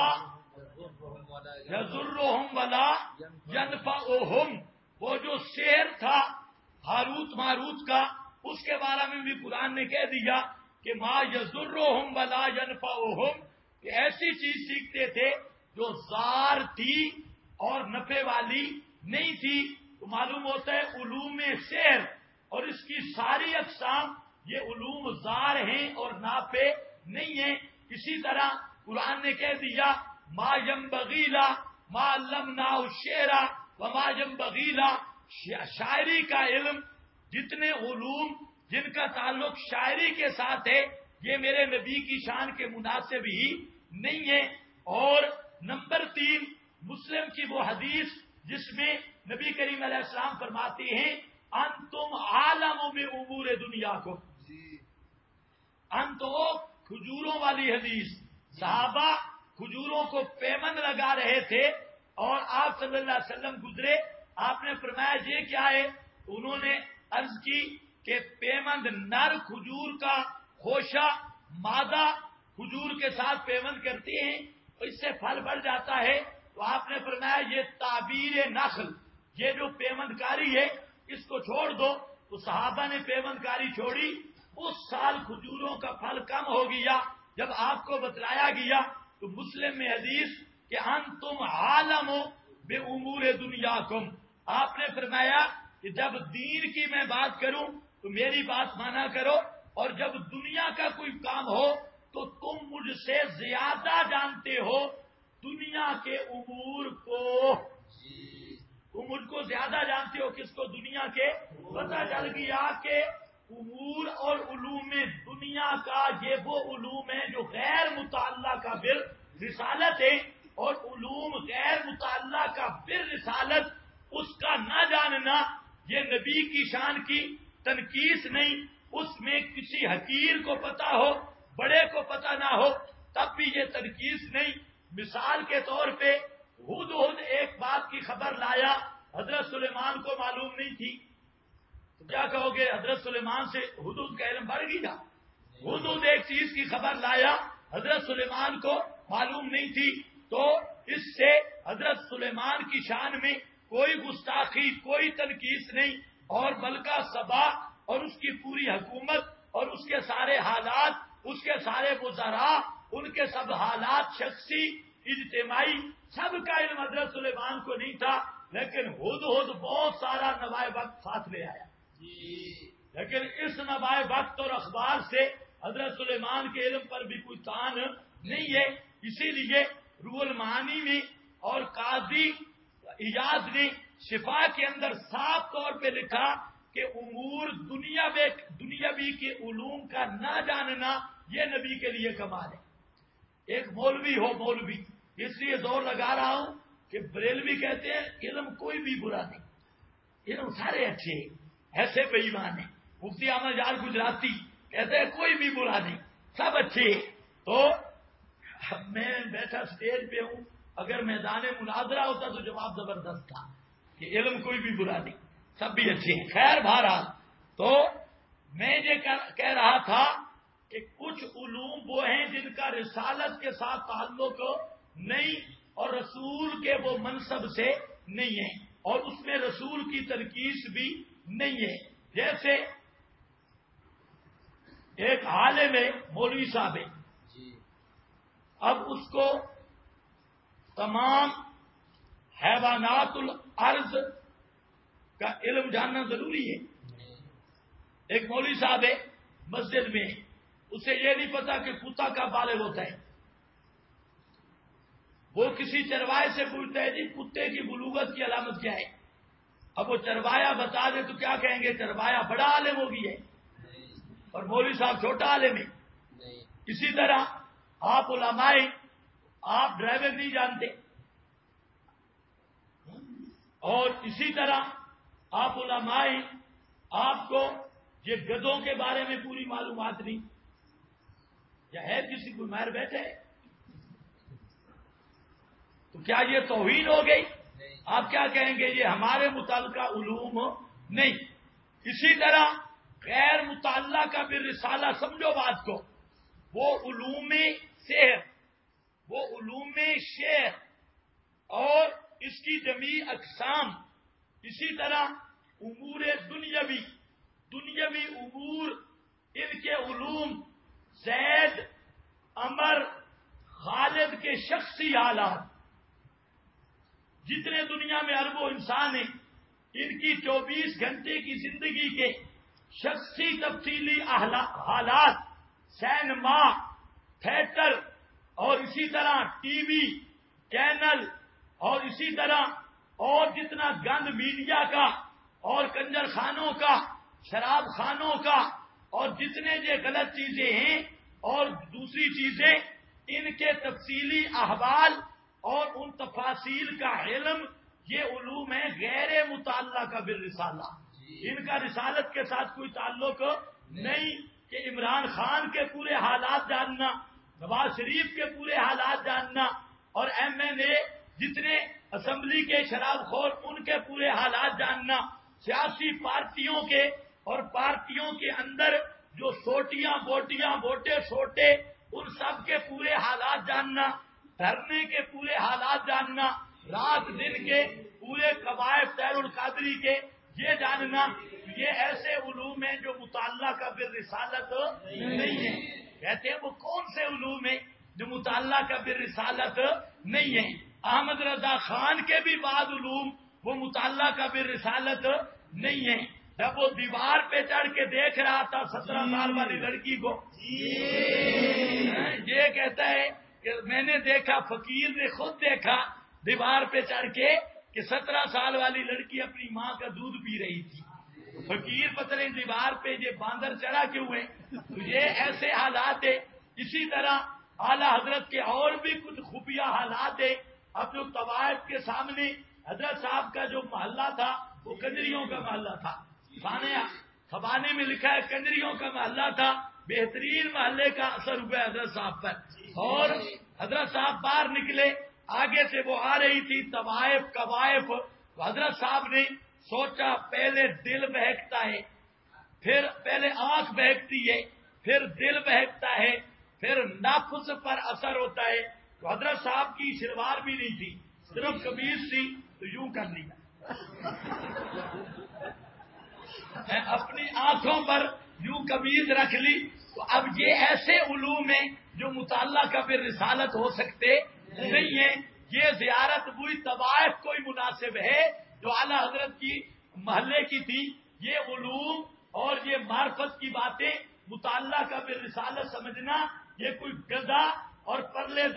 یضرهم ولا ینفعهم، وہ جو سحر تھا ہاروت ماروت کا، اس کے بارے میں بھی قرآن نے کہہ دیا کہ ما یضرهم ولا ینفعهم، کہ ایسی چیز سیکھتے تھے جو زار تھی اور نفع والی نہیں تھی، تو معلوم ہوتا ہے علوم سحر اور اس کی ساری اقسام یہ علوم زار ہیں اور نافع نہیں ہیں۔ اسی طرح قرآن نے کہہ دیا ما ينبغی لا ما علمناہ الشعر وما ينبغی لا، شاعری کا علم، جتنے علوم جن کا تعلق شاعری کے ساتھ ہے یہ میرے نبی کی شان کے مناسب ہی نہیں ہے۔ اور نمبر 3 مسلم کی وہ حدیث جس میں نبی کریم علیہ السلام فرماتے ہیں انتم عالم میں امور دنیا کو، انتو کھجوروں والی حدیث، صحابہ کھجوروں کو پیمند لگا رہے تھے اور آپ صلی اللہ علیہ وسلم گزرے، آپ نے فرمایا یہ کیا ہے؟ انہوں نے عرض کی کہ پیمند نر کھجور کا خوشہ مادہ کھجور کے ساتھ پیمند کرتے ہیں اور اس سے پھل بڑھ جاتا ہے، تو آپ نے فرمایا یہ تعبیر نخل، یہ جو پیمند کاری ہے اس کو چھوڑ دو۔ تو صحابہ نے پیمند کاری چھوڑی، اس سال کھجوروں کا پھل کم ہو گیا۔ جب آپ کو بتلایا گیا تو مسلم میں حدیث کہ انتم عالم بے امور دنیاکم، آپ نے فرمایا کہ جب دین کی میں بات کروں تو میری بات مانا کرو، اور جب دنیا کا کوئی کام ہو تو تم مجھ سے زیادہ جانتے ہو دنیا کے امور کو، تم مجھ کو زیادہ جانتے ہو، کس کو؟ دنیا کے۔ پتہ چل گیا کہ امور اور علوم دنیا کا یہ وہ علوم ہیں جو غیر متعلقہ بال رسالت ہے، اور علوم غیر متعلقہ بال رسالت اس کا نہ جاننا یہ نبی کی شان کی تنقیص نہیں۔ اس میں کسی حقیر کو پتا ہو، بڑے کو پتا نہ ہو تب بھی یہ تنقیص نہیں۔ مثال کے طور پہ ہدہد ایک بات کی خبر لایا، حضرت سلیمان کو معلوم نہیں تھی، تو کیا کہو گے؟ حضرت سلیمان سے ہدہد کا علم بڑھ گیا؟ ہدہد ایک چیز کی خبر لایا، حضرت سلیمان کو معلوم نہیں تھی، تو اس سے حضرت سلیمان کی شان میں کوئی گستاخی، کوئی تنقیص نہیں، اور بلکہ سبا اور اس کی پوری حکومت اور اس کے سارے حالات، اس کے سارے وزراء، ان کے سب حالات شخصی اجتماعی سب کا علم حضرت سلیمان کو نہیں تھا، لیکن ہدہد بہت سارا نوائے وقت ساتھ لے آیا۔ لیکن اس نوائے وقت اور اخبار سے حضرت سلیمان کے علم پر بھی کوئی تان نہیں ہے۔ اسی لیے روح المعانی میں اور قاضی ایاز نے شفا کے اندر صاف طور پہ لکھا کہ امور دنیاوی کے علوم کا نہ جاننا یہ نبی کے لیے کمال ہے۔ ایک مولوی ہو، مولوی، اس لیے زور لگا رہا ہوں کہ بریلوی کہتے ہیں علم کوئی بھی برا نہیں، علم سارے اچھے ہیں، ایسے بے ایمان ہیں۔ مفتی احمد یار گجراتی کہتے ہیں کوئی بھی برا نہیں، سب اچھے ہیں۔ تو میں بیٹھا اسٹیج پہ ہوں، اگر میدان مناظرہ ہوتا تو جواب زبردست تھا کہ علم کوئی بھی برا نہیں، سب بھی اچھے ہیں۔ خیر بہرحال، تو میں یہ کہہ رہا تھا کہ کچھ علوم وہ ہیں جن کا رسالت کے ساتھ تعلق نہیں اور رسول کے وہ منصب سے نہیں ہے، اور اس میں رسول کی تنقیص بھی نہیں ہے۔ جیسے ایک عالم ہے، مولوی صاحب ہے، اب اس کو تمام حیوانات الارض کا علم جاننا ضروری ہے۔ ایک مولوی صاحب ہے، مسجد میں، اسے یہ نہیں پتا کہ کتا کا بالغ ہوتا ہے، وہ کسی چروائے سے پوچھتا ہے جی کتے کی بلوغت کی علامت کیا ہے؟ اب وہ چروایا بتا دے تو کیا کہیں گے؟ چروایا بڑا عالم ہو گئی ہے اور مولوی صاحب چھوٹا عالم ہے۔ اسی طرح آپ علماء، آپ ڈرائیور نہیں جانتے، اور اسی طرح آپ علماء، آپ کو یہ گدھوں کے بارے میں پوری معلومات نہیں، یا ہے کسی کو مار بیٹھے، تو کیا یہ توہین ہو گئی؟ آپ کیا کہیں گے؟ یہ ہمارے متعلقہ علوم نہیں۔ اسی طرح غیر متعلقہ بالرسالہ، سمجھو بات کو، وہ علوم سحر، وہ علوم شعر اور اس کی جمیع اقسام، اسی طرح امور دنیاوی امور، ان کے علوم، زید، عمر، خالد کے شخصی حالات، جتنے دنیا میں اربوں انسان ہیں ان کی 24 گھنٹے کی زندگی کے شخصی تفصیلی حالات، سینما، تھیٹر اور اسی طرح ٹی وی چینل اور اسی طرح اور جتنا گند میڈیا کا اور کنجر خانوں کا، شراب خانوں کا اور جتنے یہ غلط چیزیں ہیں اور دوسری چیزیں، ان کے تفصیلی احوال اور ان تفاصیل کا علم، یہ علوم ہے غیر متعلقہ بالرسالہ. ان کا رسالت کے ساتھ کوئی تعلق نہیں کہ عمران خان کے پورے حالات جاننا، نواز شریف کے پورے حالات جاننا اور ایم این اے جتنے اسمبلی کے شراب خور ان کے پورے حالات جاننا، سیاسی پارٹیوں کے اور پارٹیوں کے اندر جو سوٹیاں بوٹیاں ووٹے سوٹے ان سب کے پورے حالات جاننا، دھرنے کے پورے حالات جاننا، رات دن کے پورے قواعد سیر القادری کے یہ جاننا، یہ ایسے علوم ہیں جو متعلقہ بالرسالت نہیں ہے. کہتے ہیں وہ کون سے علوم ہیں جو متعلقہ بالرسالت نہیں ہے؟ احمد رضا خان کے بھی بعض علوم وہ متعلقہ بالرسالت نہیں ہے. جب وہ دیوار پہ چڑھ کے دیکھ رہا تھا 17 سال والی لڑکی کو، یہ کہتا ہے کہ میں نے دیکھا، فقیر نے خود دیکھا دیوار پہ چڑھ کے کہ 17 سال والی لڑکی اپنی ماں کا دودھ پی رہی تھی. فقیر پتہ نہیں دیوار پہ یہ باندر چڑھا کیوں ہے. تو یہ ایسے حالات ہے. اسی طرح اعلی حضرت کے اور بھی کچھ خفیہ حالات ہیں. اب جو طوائف کے سامنے حضرت صاحب کا جو محلہ تھا وہ کنجریوں کا محلہ تھا. خبانے میں لکھا ہے کنجریوں کا محلہ تھا. بہترین محلے کا اثر ہوا حضرت صاحب پر. اور حضرت صاحب باہر نکلے، آگے سے وہ آ رہی تھی طوائف قوائف. حضرت صاحب نے سوچا پہلے دل بہکتا ہے، پھر پہلے آنکھ بہکتی ہے، پھر دل بہکتا ہے، پھر نفس پر اثر ہوتا ہے. تو حضرت صاحب کی شلوار بھی نہیں تھی، صرف قمیض تھی. تو یوں کر لیا، اپنی آنکھوں پر یوں قمیض رکھ لی. تو اب یہ ایسے علوم ہیں جو متعلقہ بالرسالت ہو سکتے نہیں ہیں. یہ زیارت ہوئی طوائف کوئی مناسب ہے جو اعلیٰ حضرت کی محلے کی تھی. یہ علوم اور یہ معرفت کی باتیں متعلقہ بالرسالت سمجھنا یہ کوئی گدھا اور پرلے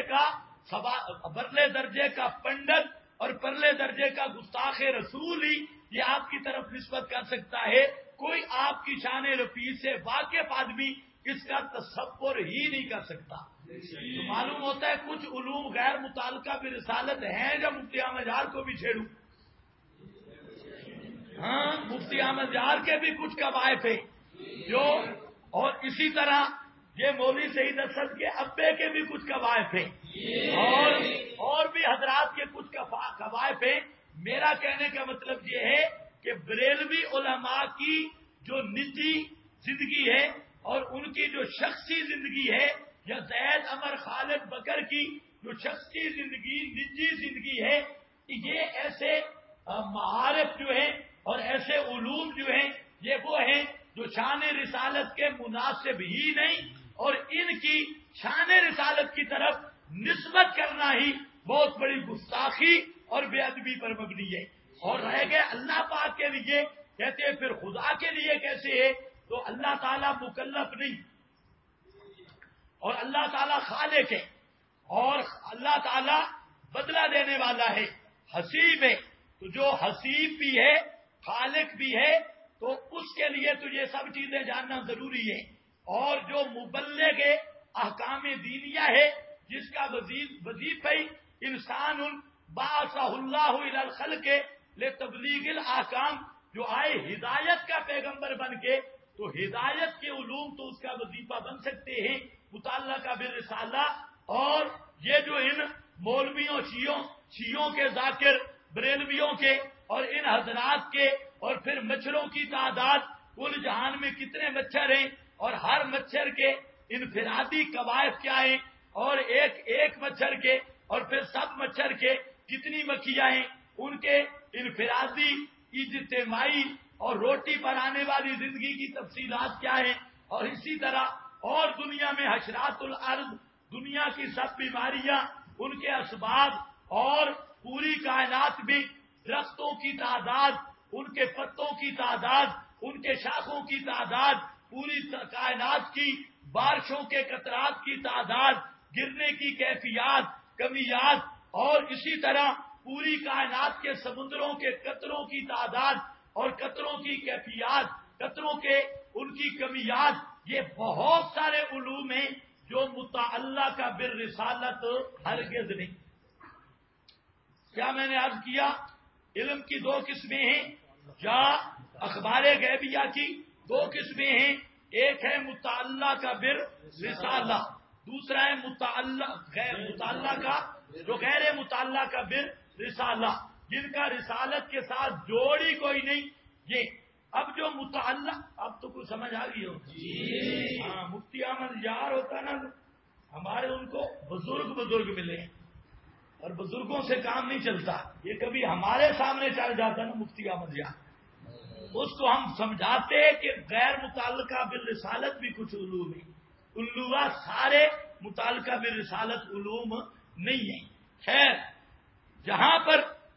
درجے کا پنڈت اور پرلے درجے کا گستاخ رسول ہی یہ آپ کی طرف نسبت کر سکتا ہے. کوئی آپ کی شان رفیع سے واقف آدمی اس کا تصور ہی نہیں کر سکتا. تو معلوم ہوتا ہے کچھ علوم غیر متعلقہ بالرسالت ہیں. جب مفتی احمد یار کو بھی چھیڑوں، ہاں مفتی احمد یار کے بھی کچھ قوائف ہیں جو، اور اسی طرح یہ مولوی سعید اسد کے ابے کے بھی کچھ قوائف ہیں اور بھی حضرات کے کچھ قوائف ہیں. میرا کہنے کا مطلب یہ ہے کہ بریلوی علماء کی جو نجی زندگی ہے اور ان کی جو شخصی زندگی ہے، یا زید عمر خالد بکر کی جو شخصی زندگی نجی زندگی ہے، یہ ایسے معارف جو ہیں اور ایسے علوم جو ہیں یہ وہ ہیں جو شان رسالت کے مناسب ہی نہیں، اور ان کی شان رسالت کی طرف نسبت کرنا ہی بہت بڑی گستاخی اور بے ادبی پر مبنی ہے. اور رہ گئے اللہ پاک کے لیے، کہتے ہیں پھر خدا کے لیے کیسے ہے؟ تو اللہ تعالیٰ مکلف نہیں، اور اللہ تعالیٰ خالق ہے، اور اللہ تعالیٰ بدلہ دینے والا ہے، حسیب ہے. تو جو حسیب بھی ہے خالق بھی ہے تو اس کے لیے تو یہ سب چیزیں جاننا ضروری ہے. اور جو مبلغ احکام دینیہ ہے، جس کا وظیفہ انسان بعثہ اللہ الی الخلق لتبلیغ الاحکام، جو آئے ہدایت کا پیغمبر بن کے، تو ہدایت کے علوم تو اس کا وظیفہ بن سکتے ہیں متعلقہ بالرسالہ. اور یہ جو ان مولویوں شیعوں کے ذاکر، بریلویوں کے اور ان حضرات کے، اور پھر مچھروں کی تعداد کل جہان میں کتنے مچھر ہیں، اور ہر مچھر کے انفرادی قوائف کیا ہیں، اور ایک مچھر کے اور پھر سب مچھر کے کتنی مکھیاں ہیں، ان کے انفرادی اجتماعی اور روٹی پر آنے والی زندگی کی تفصیلات کیا ہیں. اور اسی طرح اور دنیا میں حشرات الارض، دنیا کی سب بیماریاں، ان کے اسباب اور پوری کائنات میں درختوں کی تعداد، ان کے پتوں کی تعداد، ان کے شاخوں کی تعداد، پوری کائنات کی بارشوں کے قطرات کی تعداد، گرنے کی کیفیات، کمیات، اور اسی طرح پوری کائنات کے سمندروں کے قطروں کی تعداد اور قطروں کی کیفیات، قطروں کے ان کی کمیات، یہ بہت سارے علوم ہیں جو متعلق بالرسالت ہرگز نہیں۔ کیا میں نے عرض کیا؟ علم کی دو قسمیں ہیں، یا اخبار غیبیہ کی دو قسمیں ہیں، ایک ہے متعلق بالرسالہ، دوسرا ہے متعلقہ جو غیر متعلقہ بالرسالہ، جن کا رسالت کے ساتھ جوڑی کوئی نہیں۔ یہ اب جو متعلق، اب تو کچھ سمجھ آ گئی ہو؟ ہاں، مفتی احمد یار ہوتا نا، ہمارے ان کو بزرگ ملے اور بزرگوں سے کام نہیں چلتا، یہ کبھی ہمارے سامنے چل جاتا نا مفتی احمد یار، اس کو ہم سمجھاتے کہ غیر متعلقہ بالرسالت بھی کچھ علوم ہیں، علوہ سارے متعلقہ بالرسالت علوم نہیں ہیں۔ خیر، جہاں پر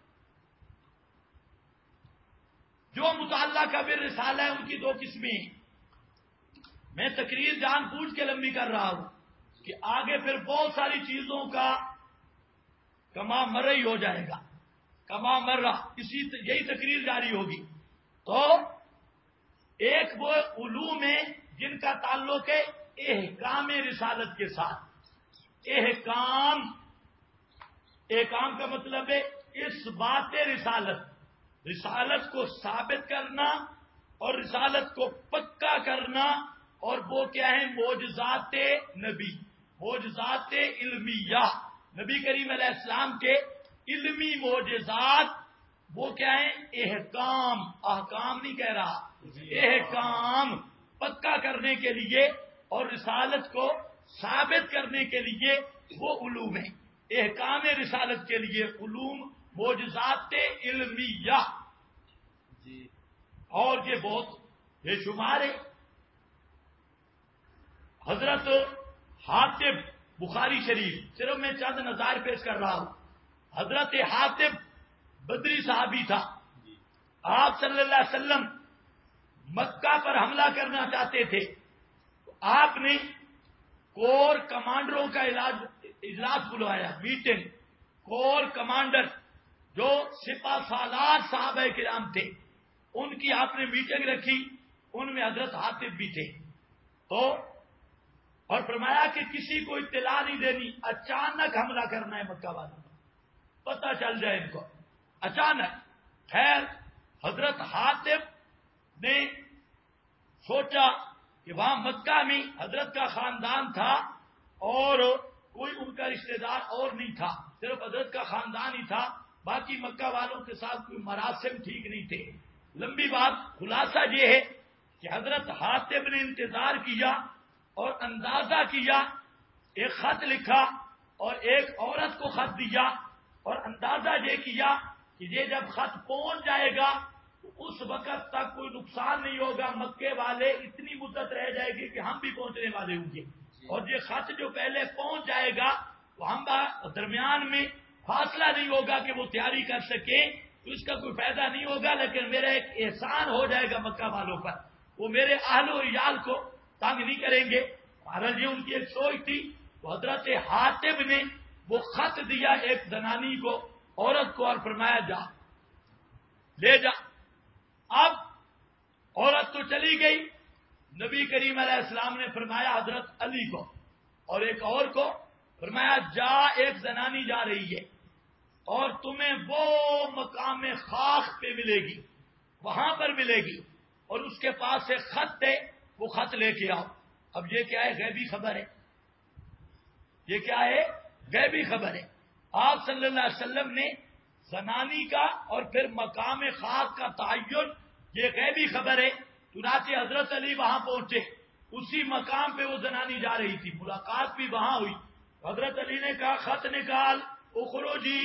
جو متعلقہ بالرسالہ ہے ان کی دو قسمیں ہیں۔ میں تقریر جان بوجھ کے لمبی کر رہا ہوں کہ آگے پھر بہت ساری چیزوں کا کما مرئی ہو جائے گا، کما مرہ یہی تقریر جاری ہوگی۔ تو ایک وہ علوم ہے جن کا تعلق ہے احکام رسالت کے ساتھ۔ احکام کا مطلب ہے اس بات رسالت کو ثابت کرنا اور رسالت کو پکا کرنا، اور وہ کیا ہے؟ معجزات نبی، معجزات علمیہ، نبی کریم علیہ السلام کے علمی معجزات، وہ کیا ہے؟ احکام نہیں کہہ رہا، احکام پکا کرنے کے لیے اور رسالت کو ثابت کرنے کے لیے وہ علوم ہیں۔ احکام رسالت کے لیے علوم معجزات علمیہ، اور یہ بہت بے شمار ہے۔ حضرت حاتب، بخاری شریف، صرف میں چند نظائر پیش کر رہا ہوں۔ حضرت حاتب بدری صحابی تھا، آپ صلی اللہ علیہ وسلم مکہ پر حملہ کرنا چاہتے تھے، تو آپ نے کور کمانڈروں کا اجلاس بلوایا، میٹنگ۔ کور کمانڈر جو سپہ سالار صحابہ کرام تھے، ان کی آپ نے میٹنگ رکھی، ان میں حضرت حاتب بھی تھے۔ تو اور فرمایا کہ کسی کو اطلاع نہیں دینی، اچانک حملہ کرنا ہے مکہ والوں کو، پتہ چل جائے ان کو اچانک۔ خیر، حضرت حاتب نے سوچا کہ وہاں مکہ میں حضرت کا خاندان تھا اور کوئی ان کا رشتہ دار اور نہیں تھا، صرف حضرت کا خاندان ہی تھا، باقی مکہ والوں کے ساتھ کوئی مراسم ٹھیک نہیں تھے۔ لمبی بات، خلاصہ یہ ہے کہ حضرت حاتب نے انتظار کیا اور اندازہ کیا، ایک خط لکھا اور ایک عورت کو خط دیا، اور اندازہ یہ کیا کہ یہ جب خط پہنچ جائے گا تو اس وقت تک کوئی نقصان نہیں ہوگا، مکے والے اتنی مدت رہ جائے گی کہ ہم بھی پہنچنے والے ہوں گے، اور یہ خط جو پہلے پہنچ جائے گا تو ہم درمیان میں فاصلہ نہیں ہوگا کہ وہ تیاری کر سکے، تو اس کا کوئی فائدہ نہیں ہوگا، لیکن میرا ایک احسان ہو جائے گا مکہ والوں پر، وہ میرے اہل و عیال کو تنگ نہیں کریں گے۔ مہاراج جی ان کی ایک سوچ تھی، تو حضرت حاتب نے وہ خط دیا ایک زنانی کو، عورت کو، اور فرمایا جا لے جا۔ اب عورت تو چلی گئی، نبی کریم علیہ السلام نے فرمایا حضرت علی کو اور ایک اور کو، فرمایا جا، ایک زنانی جا رہی ہے اور تمہیں وہ مقام خاص پہ ملے گی، وہاں پر ملے گی، اور اس کے پاس ایک خط ہے، وہ خط لے کے آؤ۔ اب یہ کیا ہے؟ غیبی خبر ہے، یہ کیا ہے؟ غیبی خبر ہے۔ آپ صلی اللہ علیہ وسلم نے زنانی کا اور پھر مقام خاص کا تعین، یہ غیبی خبر ہے۔ چنانچہ حضرت علی وہاں پہنچے، اسی مقام پہ وہ زنانی جا رہی تھی، ملاقات بھی وہاں ہوئی۔ حضرت علی نے کہا خط نکال، اخرجی۔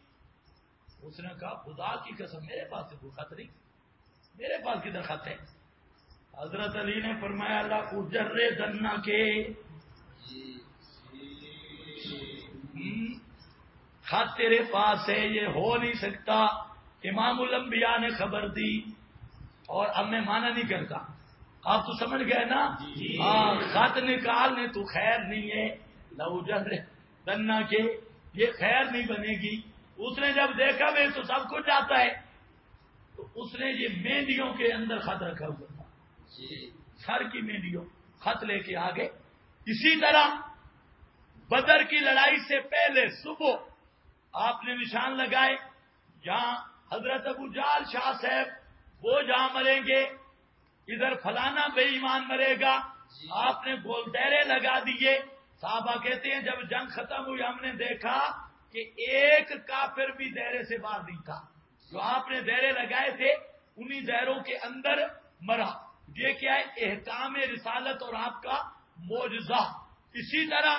اس نے کہا خدا کی قسم میرے پاس سے کوئی خط نہیں، میرے پاس کدھر خط ہے؟ حضرت علی نے فرمایا اللہ اجر دنا کے خط تیرے پاس ہے، یہ ہو نہیں سکتا، امام الانبیاء نے خبر دی۔ اور اب میں مانا نہیں کرتا، آپ تو سمجھ گئے نا؟ ہاں، خط نکالنے تو خیر نہیں ہے، لو جر دنا کے یہ خیر نہیں بنے گی۔ اس نے جب دیکھا میں تو سب کچھ آتا ہے، تو اس نے یہ مہندیوں کے اندر خط رکھا ہوا تھا، سر کی مہندیوں، خط لے کے آگے۔ اسی طرح بدر کی لڑائی سے پہلے صبح آپ نے نشان لگائے، جہاں حضرت ابو جہل شاہ صاحب وہ جہاں مریں گے، ادھر فلانا بے ایمان مرے گا، آپ نے گول دائرے لگا دیے۔ صحابہ کہتے ہیں جب جنگ ختم ہوئی ہم نے دیکھا کہ ایک کافر بھی دائرے سے باہر نہیں تھا، جو آپ نے دائرے لگائے تھے انہی دائروں کے اندر مرا۔ یہ کیا ہے؟ احکام رسالت اور آپ کا معجزہ۔ اسی طرح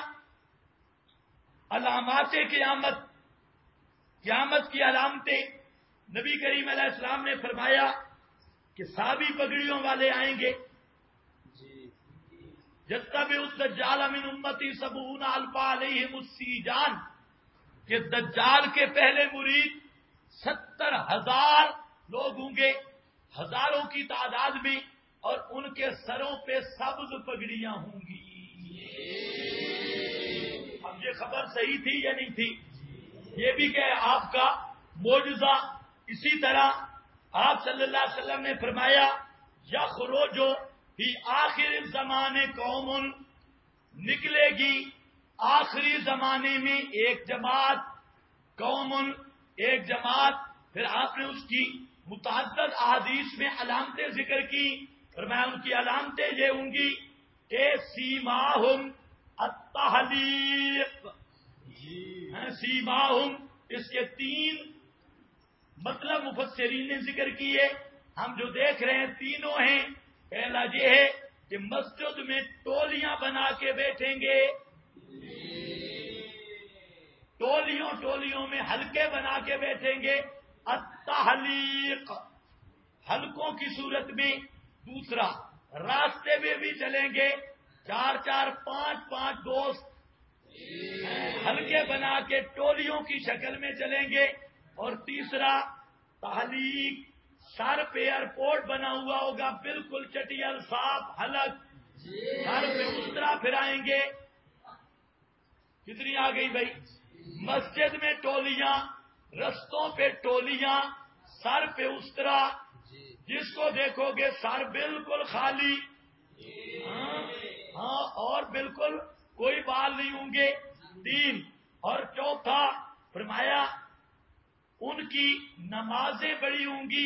علامات قیامت، قیامت کی علامتیں، نبی کریم علیہ السلام نے فرمایا کہ صحابی پگڑیوں والے آئیں گے، یتبع الدجال من امتی 70,000 علیہم السیجان، کہ دجال کے پہلے مرید 70,000 لوگ ہوں گے، ہزاروں کی تعداد میں، اور ان کے سروں پہ سبز پگڑیاں ہوں گی۔ اب یہ خبر صحیح تھی یا نہیں تھی؟ یہ بھی کہ آپ کا معجزہ۔ اسی طرح آپ صلی اللہ علیہ وسلم نے فرمایا یخرج فی آخر زمانے قوم، نکلے گی آخری زمانے میں ایک جماعت، قوم ایک جماعت۔ پھر آپ نے اس کی متعدد احادیث میں علامتیں ذکر کی، فرمایا ان کی علامتیں یہ ہوں گی کہ سیماہم التحلیق، سیماہم، اس کے 3 مطلب مفسرین نے ذکر کیے، ہم جو دیکھ رہے ہیں تینوں ہیں۔ پہلا یہ ہے کہ مسجد میں ٹولیاں بنا کے بیٹھیں گے، ٹولیوں میں حلقے بنا کے بیٹھیں گے، التحلیق، حلقوں کی صورت میں۔ دوسرا، راستے میں بھی چلیں گے، 4 5 دوست حلقے بنا کے ٹولیوں کی شکل میں چلیں گے۔ اور تیسرا، تحلیق، سر پہ ایئرپورٹ بنا ہوا ہوگا، بالکل چٹیل صاف حلق، سر پہ استرا پھرائیں گے۔ کتنی آ گئی بھائی؟ مسجد میں ٹولیاں، رستوں پہ ٹولیاں، سر پہ استرا، جس کو دیکھو گے سر بالکل خالی، ہاں، اور بالکل کوئی بال نہیں ہوں گے۔ 3، اور چوتھا فرمایا ان کی نمازیں بڑی ہوں گی۔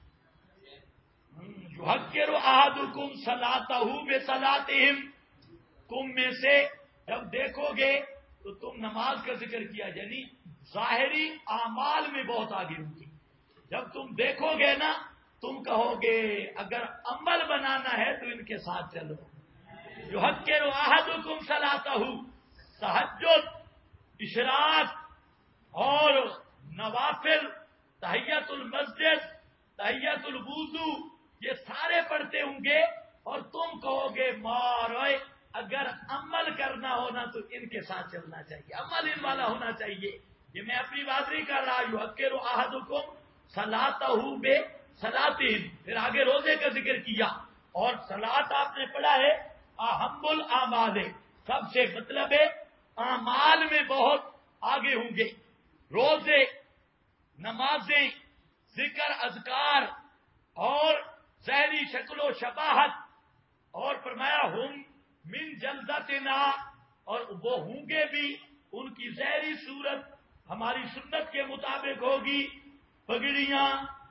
یحقر احدکم صلاتہ بصلاتہم، تم میں سے جب دیکھو گے تو تم نماز کا ذکر کیا، یعنی ظاہری اعمال میں بہت آگے ہوں گی۔ جب تم دیکھو گے نا تم کہو گے اگر عمل بنانا ہے تو ان کے ساتھ چلو۔ یحقر احدکم صلاتہ، تہجد، اشراق اور نوافل، تحیت المسجد، تحیت الوضو، یہ سارے پڑھتے ہوں گے، اور تم کہو گے ماروئے اگر عمل کرنا ہونا تو ان کے ساتھ چلنا چاہیے، عمل ان والا ہونا چاہیے۔ یہ میں اپنی بات نہیں کر رہا، یحقر احدکم صلاتہ بصلاتہم، پھر آگے روزے کا ذکر کیا، اور صلاۃ آپ نے پڑھا ہے اہم الاعمال، سب سے مطلب ہے اعمال میں بہت آگے ہوں گے۔ روزے، نمازیں، ذکر، اذکار اور ظاہری شکل و شباہت، اور فرمایا ہم من جلدتنا، اور وہ ہوں گے بھی، ان کی ظاہری صورت ہماری سنت کے مطابق ہوگی، پگڑیاں،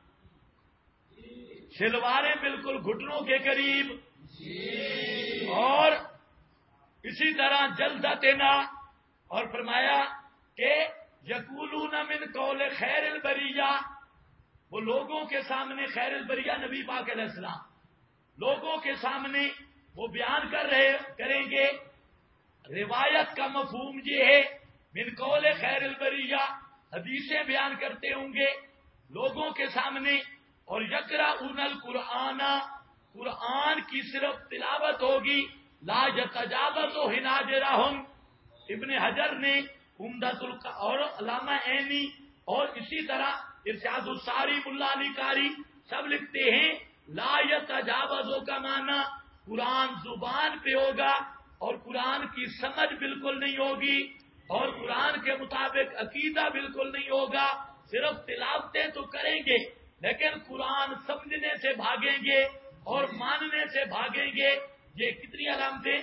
شلواریں بالکل گھٹنوں کے قریب، اور اسی طرح جلدتنا، اور فرمایا کہ یقولون من قول خیر البریہ، وہ لوگوں کے سامنے، خیر البریہ نبی پاک علیہ السلام، لوگوں کے سامنے وہ بیان کریں گے۔ روایت کا مفہوم یہ ہے من قول خیر البریہ، حدیثیں بیان کرتے ہوں گے لوگوں کے سامنے، اور یقرؤون القرآن، قرآن کی صرف تلاوت ہوگی، لا یتجاوز حناجرہم، ابن حجر نے اور علامہ عینی اور اسی طرح ارشاد الساری ملا علی قاری سب لکھتے ہیں لا یتجاوزو کا معنی قرآن زبان پہ ہوگا اور قرآن کی سمجھ بالکل نہیں ہوگی اور قرآن کے مطابق عقیدہ بالکل نہیں ہوگا. صرف تلاوتیں تو کریں گے لیکن قرآن سمجھنے سے بھاگیں گے اور ماننے سے بھاگیں گے. یہ کتنی علامتیں؟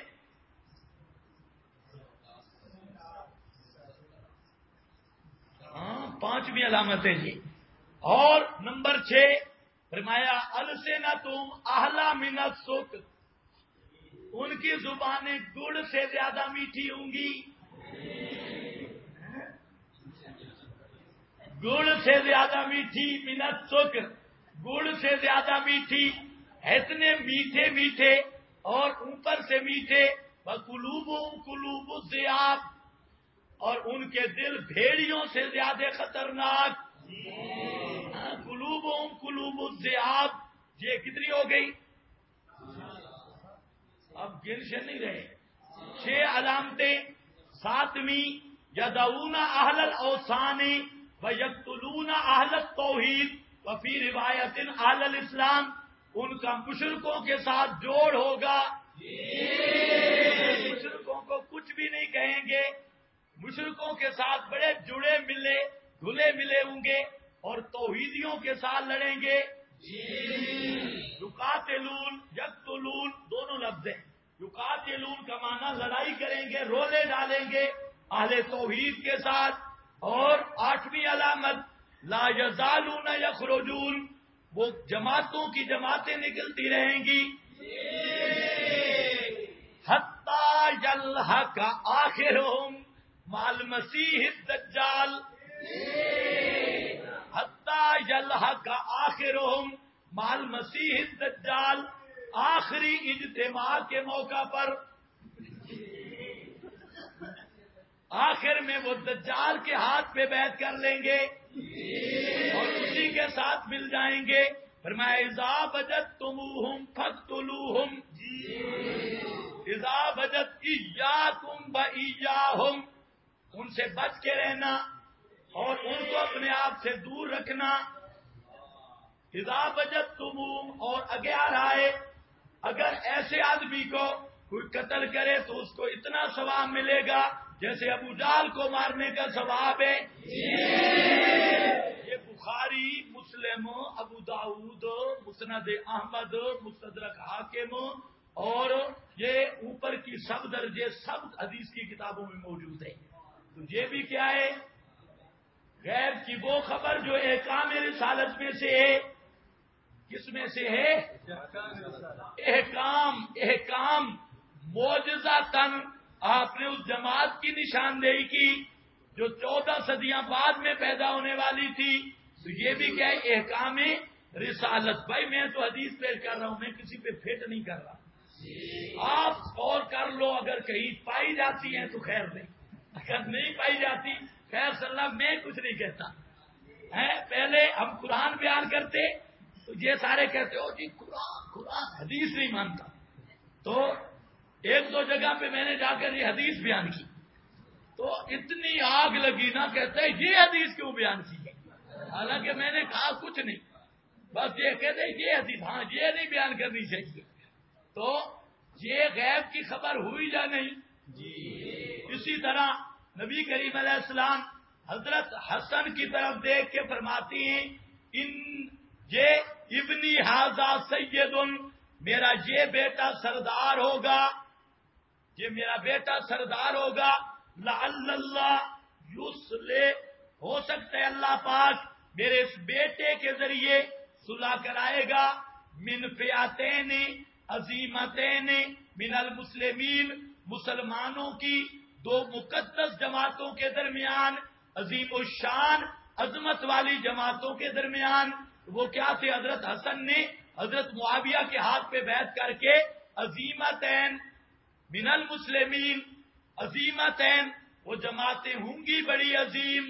ہاں، 5ویں علامت ہے جی. اور نمبر 6 فرمایا السنتہم احلی من السکر، ان کی زبانیں گڑ سے زیادہ میٹھی ہوں گی. گڑ سے زیادہ میٹھی، من السکر گڑ سے زیادہ میٹھی، اتنے میٹھے میٹھے اور اوپر سے میٹھے. وقلوبہم قلوب الذئاب، اور ان کے دل بھیڑیوں سے زیادہ خطرناک. قلوبہم قلوب الذئاب، یہ کتنی ہو گئی؟ اب گن سے نہیں رہے. 6 علامتیں. 7ویں یدعون اہل الاوثان ویقتلون اہل التوحید وفی روایت اہل الاسلام، ان کا مشرکوں کے ساتھ جوڑ ہوگا. مشرکوں کو کچھ بھی نہیں کہیں گے، مشرکوں کے ساتھ بڑے جڑے ملے گھلے ملے ہوں گے اور توحیدیوں کے ساتھ لڑیں گے. یقاتلون یقتلون دونوں لفظ ہیں. یقاتلون کا معنی لڑائی کریں گے، رولے ڈالیں گے اہل توحید کے ساتھ. اور 8ویں علامت لا یزالون یخرجون، وہ جماعتوں کی جماعتیں نکلتی رہیں گی. حتی یلحق آخرہم مع المسیح الدجال، حتی یلحق آخرہم مع المسیح الدجال، آخری اجتماع کے موقع پر آخر میں وہ دجال کے ہاتھ پہ بیعت کر لیں گے اور اسی کے ساتھ مل جائیں گے. فرمایا اذا وجدتموہم فاقتلوہم، اذا وجدت ایاکم وایاہم، ان سے بچ کے رہنا اور ان کو اپنے آپ سے دور رکھنا. اذا وجدتموہم، اور اگر آئے، اگر ایسے آدمی کو کوئی قتل کرے تو اس کو اتنا ثواب ملے گا جیسے ابو جہل کو مارنے کا ثواب ہے. یہ بخاری، مسلم، ابو داؤد، مسند احمد، مستدرک حاکم اور یہ اوپر کی سب درجے سب حدیث کی کتابوں میں موجود ہے. تو یہ بھی کیا ہے؟ غیب کی وہ خبر جو احکام رسالت میں سے ہے. کس میں سے ہے؟ احکام معجزاتن. آپ نے اس جماعت کی نشاندہی کی جو 14 صدیاں بعد میں پیدا ہونے والی تھی. تو یہ بھی کیا ہے؟ احکام رسالت. بھائی میں تو حدیث پیش کر رہا ہوں، میں کسی پہ پھیٹ نہیں کر رہا. آپ غور کر لو، اگر کہیں پائی جاتی ہیں تو خیر نہیں، اگر نہیں پائی جاتی خیر صلی اللہ، میں کچھ نہیں کہتا. پہلے ہم قرآن بیان کرتے تو یہ سارے کہتے ہو جی قرآن حدیث نہیں مانتا. تو 1-2 جگہ پہ میں نے جا کر یہ حدیث بیان کی تو اتنی آگ لگی نا، کہتے ہیں یہ حدیث کیوں بیان کی ہے، حالانکہ میں نے کہا کچھ نہیں، بس یہ کہتے ہیں یہ حدیث، ہاں یہ نہیں بیان کرنی چاہیے. تو یہ غیب کی خبر ہوئی یا نہیں جی. اسی طرح نبی کریم علیہ السلام حضرت حسن کی طرف دیکھ کے فرماتی ہیں یہ ابنی ھذا سید، میرا یہ بیٹا سردار ہوگا، یہ میرا بیٹا سردار ہوگا. لعل اللہ یصلح، ہو سکتا ہے اللہ پاک میرے اس بیٹے کے ذریعے صلح کرائے گا. من فئتین عظیمتین من المسلمین، مسلمانوں کی 2 مقدس جماعتوں کے درمیان، عظیم الشان عظمت والی جماعتوں کے درمیان. وہ کیا تھے؟ حضرت حسن نے حضرت معاویہ کے ہاتھ پہ بیعت کر کے عظیمتین من المسلمین، عظیمتین وہ جماعتیں ہوں گی بڑی عظیم.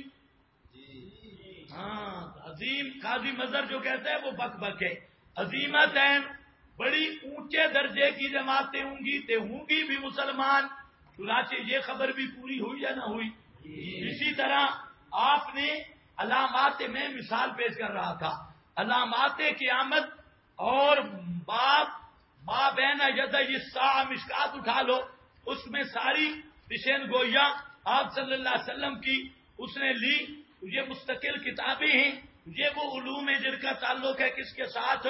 ہاں عظیم قاضی مظہر جو کہتا ہے وہ بک بک ہے. عظیمتین بڑی اونچے درجے کی جماعتیں ہوں گی، تے ہوں گی بھی مسلمان. چنانچہ یہ خبر بھی پوری ہوئی یا نہ ہوئی؟ اسی طرح آپ نے علامات میں مثال پیش کر رہا تھا، علامات قیامت اور باب ما بین یدی الساعہ مشکات اٹھا لو، اس میں ساری پیشین گوئیاں آپ صلی اللہ علیہ وسلم کی اس نے لی. یہ مستقل کتابیں ہیں، یہ وہ علوم ہیں جن کا تعلق ہے کس کے ساتھ؟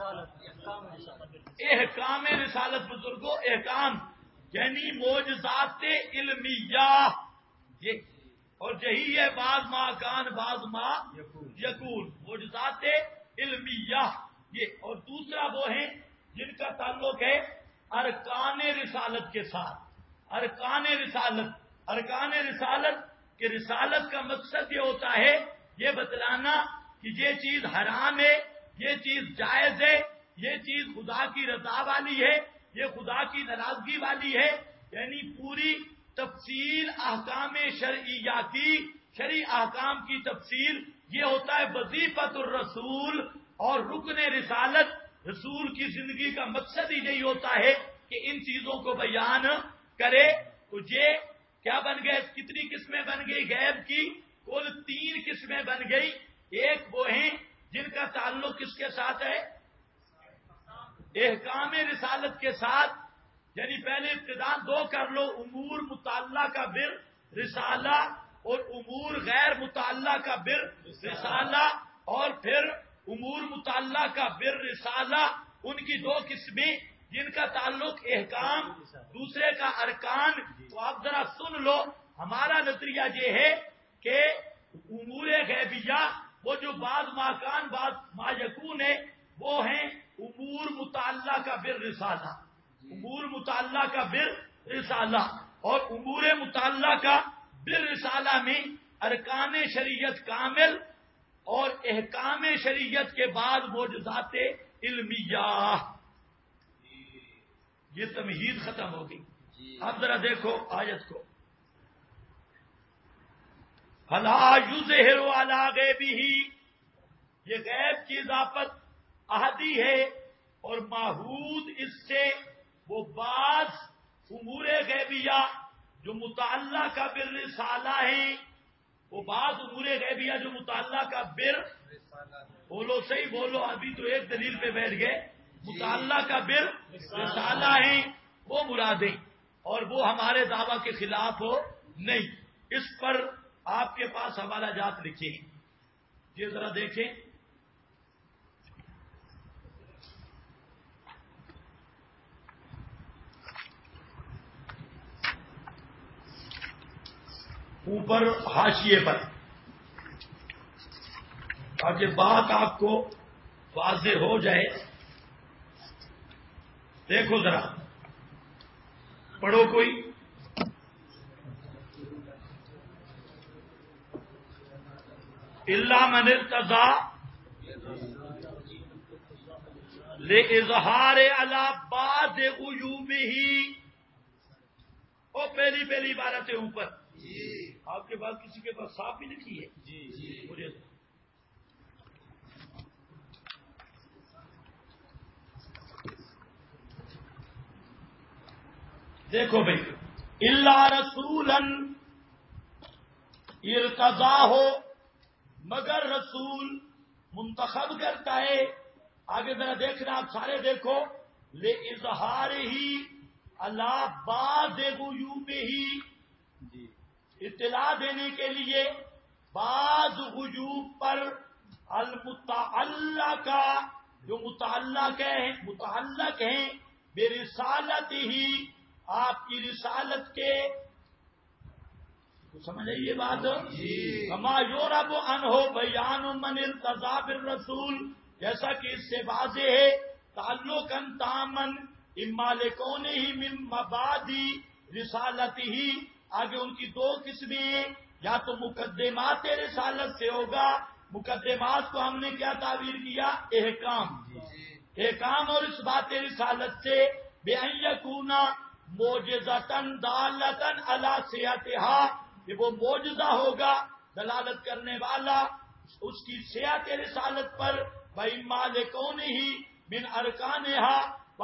احکام رسالت. بزرگوں، احکام یعنی معجزات علمیہ، یہ اور یہی ہے بعض ما کان بعض ما یکون، معجزات علمیہ یہ. اور دوسرا وہ ہیں جن کا تعلق ہے ارکان رسالت کے ساتھ. ارکان رسالت کہ رسالت کا مقصد یہ ہوتا ہے یہ بتلانا کہ یہ چیز حرام ہے، یہ چیز جائز ہے، یہ چیز خدا کی رضا والی ہے، یہ خدا کی ناراضگی والی ہے. یعنی پوری تفصیل احکام شرعیہ کی، شرعی احکام کی تفصیل یہ ہوتا ہے وظیفۃ الرسول. اور رکن رسالت، رسول کی زندگی کا مقصد ہی نہیں ہوتا ہے کہ ان چیزوں کو بیان کرے. تو یہ کیا بن گئے؟ کتنی قسمیں بن گئی غیب کی؟ کل 3 قسمیں بن گئی. ایک وہ ہیں جن کا تعلق کس کے ساتھ ہے؟ احکام رسالت کے ساتھ. یعنی پہلے ابتدا 2 کر لو، امور متعلقہ کا بر رسالہ اور امور غیر متعلقہ کا بر رسالہ، اور پھر امور متعلقہ کا بر رسالہ. ان کی 2 قسمیں جن کا تعلق احکام، دوسرے کا ارکان. تو آپ ذرا سن لو، ہمارا نظریہ یہ ہے کہ امور غیبیہ وہ جو بعض ماکان بعض ما یکون ہے وہ ہیں امور متعلقہ کا بر رسالہ، امور متعلقہ کا بر رسالہ. اور امور متعلقہ کا بر رسالہ میں ارکان شریعت کامل اور احکام شریعت کے بعد معجزات علمیہ. یہ تمہید ختم ہو گئی. اب ذرا دیکھو آیت کو، فَلَا يُظْهِرُ عَلَىٰ غَيْبِهِ، یہ غیب کی اضافت احدی ہے اور ماحود اس سے وہ بعض امور غیبیہ جو متعلقہ بالرسالہ ہیں، وہ بعض امور غیبیہ جو متعلقہ بولو صحیح بولو، ابھی تو ایک دلیل پہ بیٹھ گئے. متعلقہ بالرسالہ ہیں وہ مرادیں، اور وہ ہمارے دعویٰ کے خلاف ہو نہیں. اس پر آپ کے پاس حوالہ جات لکھے ہیں، یہ ذرا دیکھیں. اوپر حاشیے پر تاکہ بات آپ کو واضح ہو جائے. دیکھو ذرا پڑھو کوئی. الا من ارتضى لإظہار علی بعض عیوبہ. وہ پہلی عبارت ہے اوپر. آپ کے پاس کسی کے پاس صاف بھی لکھی ہے؟ جی مجھے دیکھو بھائی، الا رسولا ارتضا ہو، مگر رسول منتخب کرتا ہے. آگے ذرا دیکھنا آپ سارے دیکھو، لے اظہار ہی اللہ بعض غیوبہ، اطلاع دینے کے لیے بعض غیوب پر، المتعلقہ جو متعلق ہیں برسالت ہی، آپ کی رسالت کے. سمجھ آئی یہ بات؟ کما یورب عنہ بیان من ارتضی بالرسول، جیسا کہ اس سے واضح ہے تعلقاً تامن اما لکونہ من مبادی رسالت ہی. آگے ان کی 2 قسمیں، یا تو مقدمات رسالت سے ہوگا. مقدمات کو ہم نے کیا تعبیر کیا؟ احکام اور اس بات رسالت سے بأن یکون معجزۃ دالۃ علی صحتها، کہ وہ معجزہ ہوگا دلالت کرنے والا اس کی صحت رسالت پر. وَإِمَّا لِكَوْنِهِ مِنْ أَرْكَانِهَا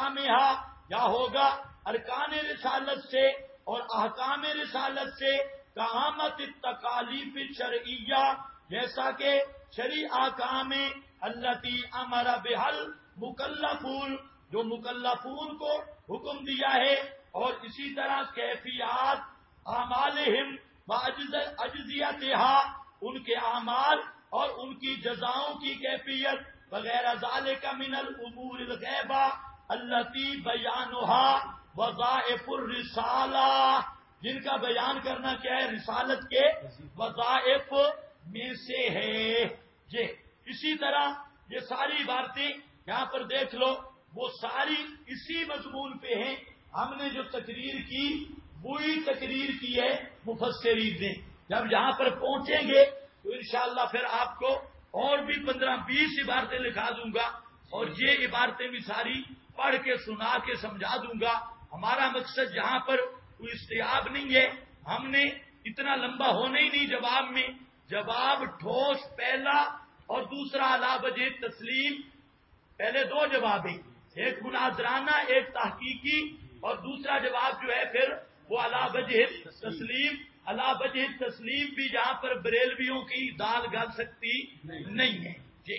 وَأَحْكَامِهَا، یا ہوگا ارکان رسالت سے اور احکام رسالت سے کامت التکالیف الشرعیہ، جیسا کہ شرعی احکام التی امر بہل مکلفون، جو مکلفون کو حکم دیا ہے، اور اسی طرح کیفیات اعمالہم واجزیتہا، ان کے اعمال اور ان کی جزاؤں کی کیفیت، وغیرہ ذالک من الامور الغیبہ التی بیانہا وظائف الرسالہ، جن کا بیان کرنا کیا ہے، رسالت کے وظائف میں سے ہے۔ اسی طرح یہ ساری عبارتیں یہاں پر دیکھ لو، وہ ساری اسی مضمون پہ ہیں۔ ہم نے جو تقریر کی وہی تقریر کی ہے مفسرین نے۔ جب یہاں پر پہنچیں گے تو انشاءاللہ پھر آپ کو اور بھی 15-20 عبارتیں لکھا دوں گا، اور یہ عبارتیں بھی ساری پڑھ کے سنا کے سمجھا دوں گا۔ ہمارا مقصد یہاں پر کوئی استیاب نہیں ہے، ہم نے اتنا لمبا ہونا ہی نہیں جواب میں۔ جواب ٹھوس پہلا اور دوسرا علی وجہ تسلیم، پہلے دو جواب ہیں، ایک مناظرانہ ایک تحقیقی، اور دوسرا جواب جو ہے پھر وہ علی وجہ تسلیم۔ علی وجہ تسلیم بھی جہاں پر بریلویوں کی دال گل سکتی نہیں ہے جی۔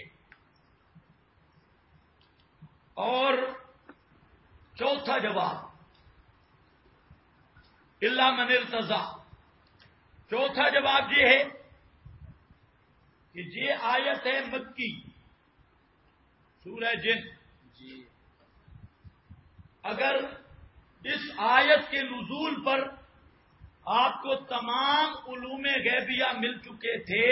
اور چوتھا جواب الا من ارتضی، چوتھا جواب یہ ہے کہ یہ آیت ہے مکی، سورہ جن۔ اگر اس آیت کے نزول پر آپ کو تمام علوم غیبیہ مل چکے تھے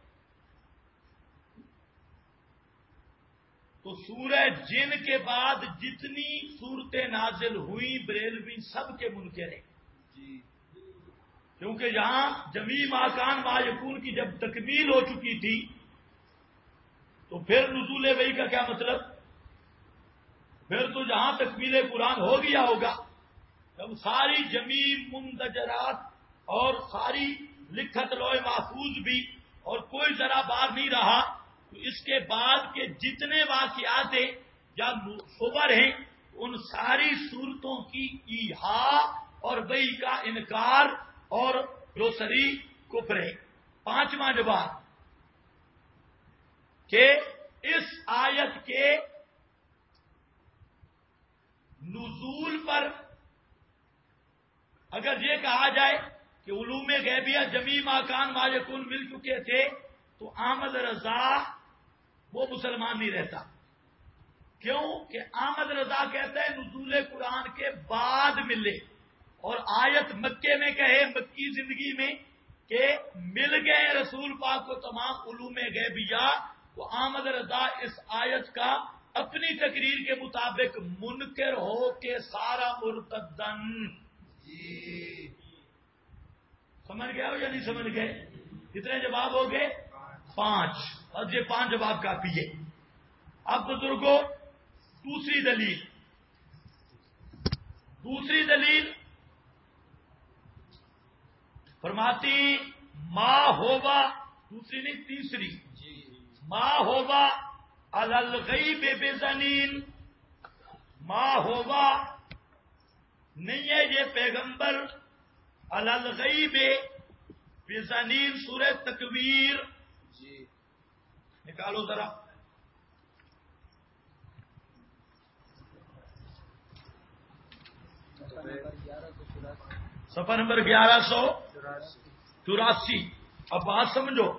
تو سورہ جن کے بعد جتنی صورتیں نازل ہوئی بریلوی سب کے منکر ہیں، کیونکہ یہاں جمیع ما کان ما یکون کی جب تکمیل ہو چکی تھی تو پھر نزول وحی کا کیا مطلب؟ پھر تو جہاں تکمیل قرآن ہو گیا ہوگا، جب ساری جمیع مندجرات اور ساری لکھت لوح محفوظ بھی اور کوئی ذرا بار نہیں رہا، تو اس کے بعد کے جتنے واقعات ہیں یا خبر ہیں ان ساری صورتوں کی ایحاء اور وحی کا انکار اور روسری کفر ہے۔ پانچواں جواب کہ اس آیت کے نزول پر اگر یہ کہا جائے کہ علوم غیبیہ جمیع ما کان ما یکون مل چکے تھے تو احمد رضا وہ مسلمان نہیں رہتا۔ کیوں کہ احمد رضا کہتا ہے نزول قرآن کے بعد ملے، اور آیت مکے میں کہے مکی زندگی میں کہ مل گئے رسول پاک کو تمام علوم غیبیہ، تو احمد رضا اس آیت کا اپنی تقریر کے مطابق منکر ہو کے سارا مرتدن۔ سمجھ گئے ہو یا نہیں سمجھ گئے؟ کتنے جواب ہو گئے؟ 5، اور یہ 5 جواب کافی ہے۔ اب بزرگوں دوسری دلیل فرماتی ما ہووا، دوسری نہیں تیسری، ما ہووا علی الغیب بزنین، ما ہووا نہیں ہے یہ پیغمبر علی الغیب بزنین، سورہ تکویر نکالو ذرا، صفحہ نمبر 1184۔ اب بات سمجھو،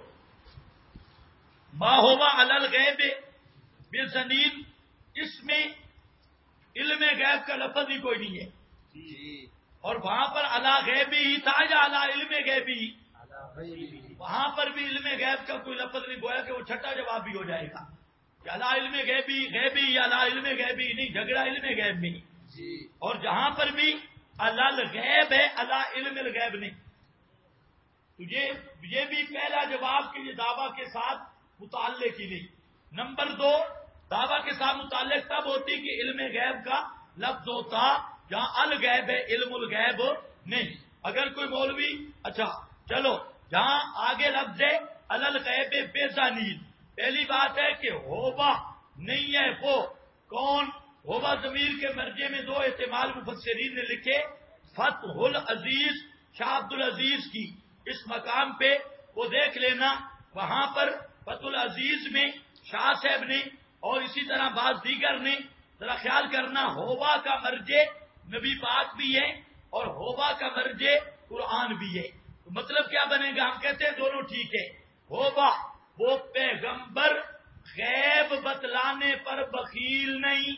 ما ہوا علی الغیب بزنین، اس میں علم غیب کا لفظ ہی کوئی نہیں ہے، اور وہاں پر علی غیبی ہی تھا یا علی علم غیبی؟ وہاں پر بھی علم غیب کا کوئی لفظ نہیں، گویا کہ وہ چھٹا جواب بھی ہو جائے گا کہ علی علم غیبی یا علی علم غیبی نہیں، جھگڑا علم غیب میں، اور جہاں پر بھی علی الغیب ہے علی علم الغیب نہیں۔ تو یہ بھی پہلا جواب کہ یہ دعویٰ کے ساتھ متعلق ہی نہیں۔ نمبر 2، دعویٰ کے ساتھ متعلق تب ہوتی کہ علم غیب کا لفظ ہوتا، جہاں الغیب ہے علم الغیب نہیں۔ اگر کوئی مولوی، اچھا چلو جہاں آگے لفظ ہے علی الغیب بزنین، پہلی بات ہے کہ ہوبا نہیں ہے وہ کون؟ ہوبا ضمیر کے مرجع میں 2 احتمال مفسرین نے لکھے، فتح العزیز شاہ عبد العزیز کی، اس مقام پہ وہ دیکھ لینا، وہاں پر فتح العزیز میں شاہ صاحب نے اور اسی طرح بعض دیگر نے ذرا خیال کرنا، ہوبا کا مرجع نبی پاک بھی ہے اور ہوبا کا مرجع قرآن بھی ہے. تو مطلب کیا بنے گا؟ ہم کہتے ہیں دونوں ٹھیک ہے. ہوبا وہ پیغمبر غیب بتلانے پر بخیل نہیں.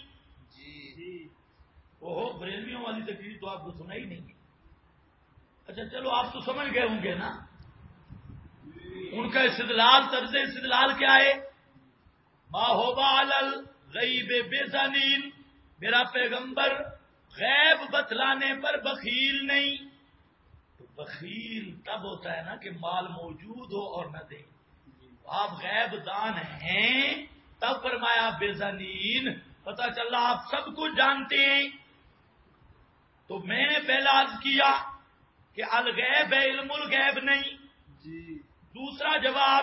وہ بریلویوں والی تقریر تو آپ کو سنائی نہیں. اچھا چلو آپ تو سمجھ گئے ہوں گے نا. ان کا استدلال، طرز استدلال کیا ہے؟ ما ہوبا علل غیب بزنین، میرا پیغمبر غیب بتلانے پر بخیل نہیں. تو بخیل تب ہوتا ہے نا کہ مال موجود ہو اور نہ دے. آپ غیب دان ہیں تب فرمایا بزنین، پتہ چلا آپ سب کچھ جانتے ہیں. تو میں نے پہلا عرض کیا کہ الغیب ہے، علم الغیب نہیں. دوسرا جواب،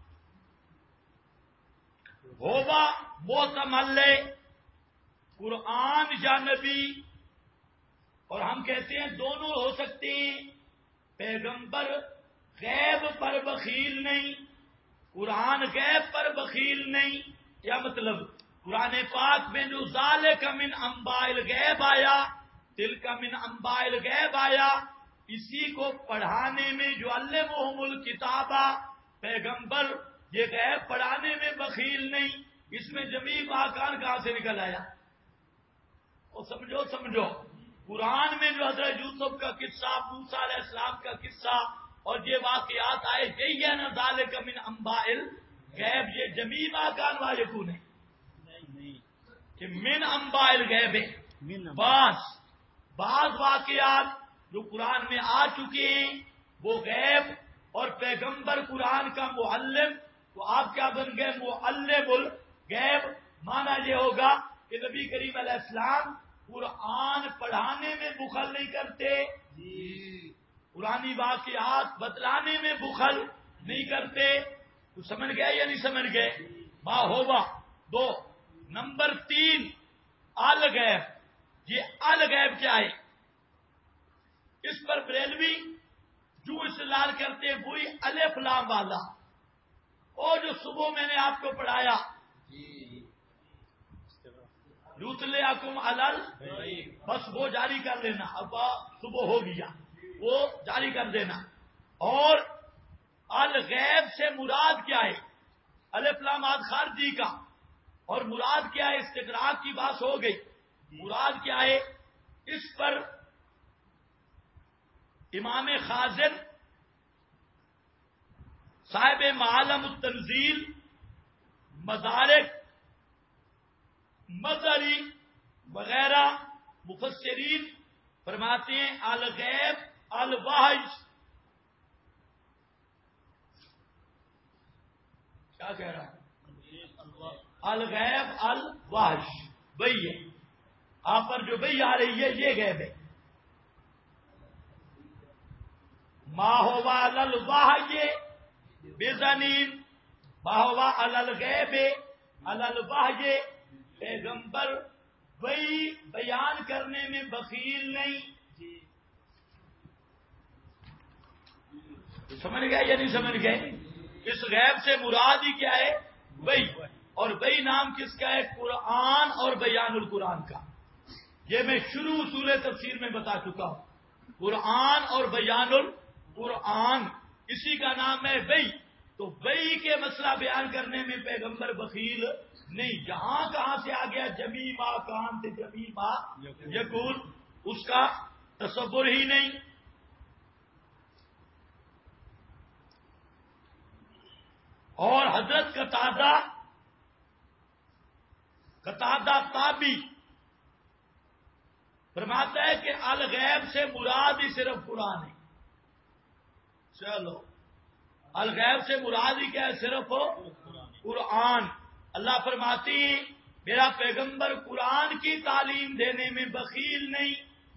ہوبا محتمل ہے قرآن یا نبی، اور ہم کہتے ہیں دونوں ہو سکتے ہیں. پیغمبر غیب پر بخیل نہیں، قرآن غیب پر بخیل نہیں. کیا مطلب؟ قرآن پاک میں جو ذالک من انباء الغیب آیا، تلک من انباء الغیب آیا، اسی کو پڑھانے میں جو علمہم الکتاب، پیغمبر یہ غیب پڑھانے میں بخیل نہیں. اس میں جمیع ماکان کہاں سے نکل آیا؟ اور سمجھو قرآن میں جو حضرت یوسف کا قصہ، موسیٰ علیہ السلام کا قصہ اور یہ واقعات آئے، یہی ہے نا ذالک من انباء الغیب. یہ جمیع ماکان واجکون ہے کہ من انباء الغیب ہے. بعض واقعات جو قرآن میں آ چکے ہیں وہ غیب، اور پیغمبر قرآن کا معلم، تو آپ کیا بن گئے؟ معلم الغیب. معنی یہ ہوگا کہ نبی کریم علیہ السلام قرآن پڑھانے میں بخل نہیں کرتے، قرآنی واقعات بتلانے میں بخل نہیں کرتے. تو سمجھ گئے یا نہیں سمجھ گئے؟ ما ہوبا. 2 نمبر 3 الغیب. یہ الغیب کیا ہے؟ اس پر بریلوی جو استدلال کرتے ہیں وہی الف لام والا، اور جو صبح میں نے آپ کو پڑھایا یطلعکم علل، بس وہ جاری کر لینا. اب صبح ہو گیا، وہ جاری کر دینا. اور الغیب سے مراد کیا ہے؟ الف لام خارجی کا، اور مراد کیا ہے؟ استقراء کی بات ہو گئی. مراد کیا ہے؟ اس پر امام خازن صاحب معالم التنزیل، مدارک، مظہری وغیرہ مفسرین فرماتے ہیں الغیب الوحی. کیا کہہ رہا ہے؟ الغیب الوحی وہی ہے. آپ پر جو وہی آ رہی ہے یہ غیب ہے. ما ہوا الوحی بزنین، ما ہوا الغیب الوحی. پیغمبر وہی بیان کرنے میں بخیل نہیں. سمجھ گئے یا نہیں سمجھ گئے؟ اس غیب سے مراد ہی کیا ہے؟ وہی. اور وہی نام کس کا ہے؟ قرآن اور بیان القرآن کا. یہ میں شروع اصول تفسیر میں بتا چکا ہوں. قرآن اور بیان القرآن اسی کا نام ہے وحی. تو وحی کے مسئلہ بیان کرنے میں پیغمبر بخیل نہیں. جہاں کہاں سے آ گیا جمیع ما کان سے جمیع ما یکون، اس کا تصور ہی نہیں. اور حضرت قتادہ تابی فرماتا ہے کہ الغیب سے مراد ہی صرف قرآن ہے. چلو الغیب سے مراد ہی کیا ہے؟ صرف قرآن. اللہ فرماتی میرا پیغمبر قرآن کی تعلیم دینے میں بخیل نہیں.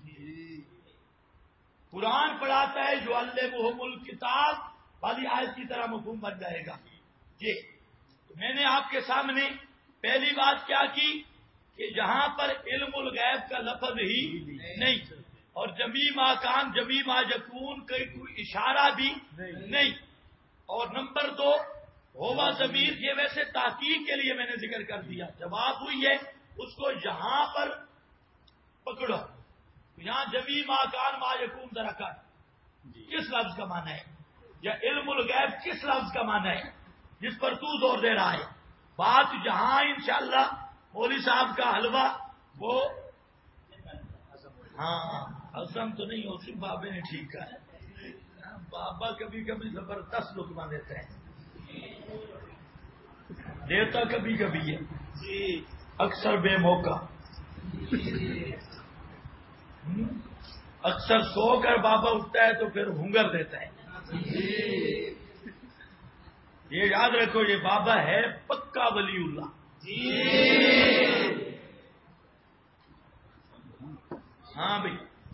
قرآن پڑھاتا ہے جو علمہم الکتاب والی آیت کی طرح مفہوم بن جائے گا. یہ میں نے آپ کے سامنے پہلی بات کیا کی کہ جہاں پر علم الغیب کا لفظ ہی نہیں. اور جمی ما کان جمی ما یکون کوئی اشارہ بھی نہیں. اور نمبر 2 ہوا ضمیر، یہ ویسے تحقیق کے لیے میں نے ذکر کر دیا، جواب ہوئی ہے اس کو یہاں پر پکڑو. یہاں جمی ما کان ما یکون ذرا کر کس لفظ کا معنی ہے، یا علم الغیب کس لفظ کا معنی ہے جس پر تو زور دے رہا ہے. بات جہاں انشاءاللہ مولوی صاحب کا حلوہ وہ ہاں عزم تو نہیں، اس بابے نے ٹھیک کہا ہے. بابا کبھی کبھی زبردست لقمہ دیتا ہے، دیتا کبھی کبھی ہے اکثر بے موقع. اکثر سو کر بابا اٹھتا ہے تو پھر ہنگر دیتا ہے. یہ یاد رکھو، یہ بابا ہے پکا ولی اللہ. ہاں بھائی،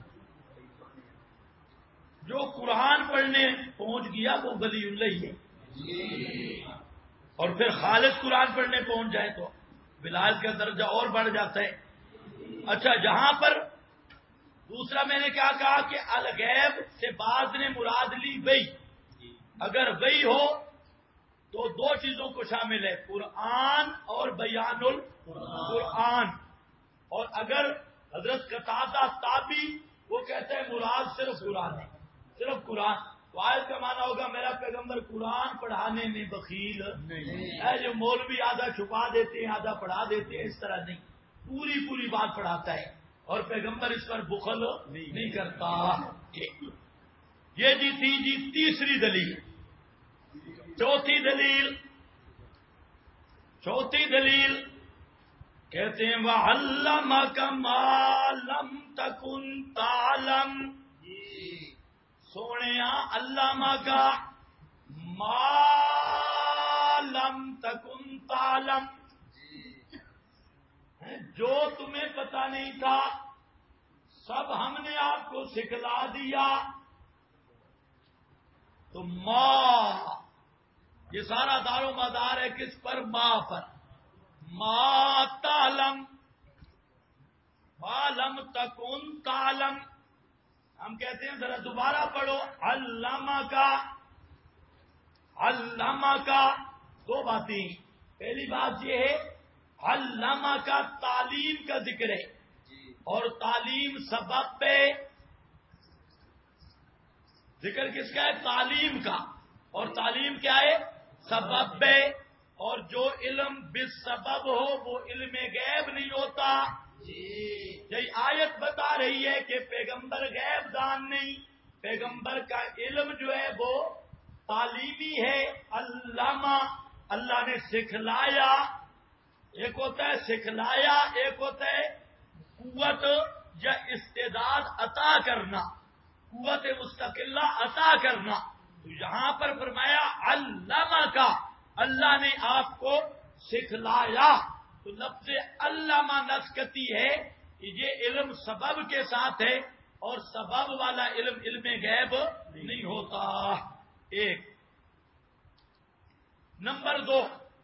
جو قرآن پڑھنے پہنچ گیا وہ ولی اللہ ہی ہے. اور پھر خالص قرآن پڑھنے پہنچ جائے تو ولایت کا درجہ اور بڑھ جاتا ہے. اچھا، جہاں پر دوسرا میں نے کیا کہا کہ الغیب سے بعض نے مراد لی وہی. اگر وہی ہو تو 2 چیزوں کو شامل ہے، قرآن اور بیان القرآن. اور اگر حضرت قتادہ تابی وہ کہتے ہیں مراد صرف قرآن ہے، صرف قرآن. تو آیت کا معنی ہوگا میرا پیغمبر قرآن پڑھانے میں بخیل نہیں. جو مولوی آدھا چھپا دیتے ہیں آدھا پڑھا دیتے ہیں، اس طرح نہیں، پوری بات پڑھاتا ہے اور پیغمبر اس پر بخل نہیں کرتا. یہ تھی تیسری دلیل. چوتھی دلیل کہتے ہیں وَعَلَّمَكَ مَا لَمْ تَكُنْ تَعْلَمْ. سونیا علامہ کا ما لم تکن تعلم، جو تمہیں پتا نہیں تھا سب ہم نے آپ کو سکھلا دیا. تو ما یہ سارا دار و مدار ہے کس پر؟ ما پر. ما تعلم، ما لم تکن تعلم. ہم کہتے ہیں ذرا دوبارہ پڑھو. علامہ کا 2 باتیں. پہلی بات یہ ہے علامہ کا تعلیم کا ذکر ہے، اور تعلیم سبب پہ. ذکر کس کا ہے؟ تعلیم کا. اور تعلیم کیا ہے؟ سبب پہ. اور جو علم بالسبب ہو وہ علم غیب نہیں ہوتا. یہی آیت بتا رہی ہے کہ پیغمبر غیب دان نہیں، پیغمبر کا علم جو ہے وہ تعلیمی ہے. علامہ اللہ نے سکھلایا. ایک ہوتا ہے سکھلایا، ایک ہوتا ہے قوت یا استعداد عطا کرنا، قوت مستقلہ عطا کرنا. تو یہاں پر فرمایا علامہ کا، اللہ نے آپ کو سکھلایا. تو لفظ علامہ نسکتی ہے کہ یہ علم سبب کے ساتھ ہے، اور سبب والا علم علم غیب نہیں ہوتا. ایک. نمبر 2،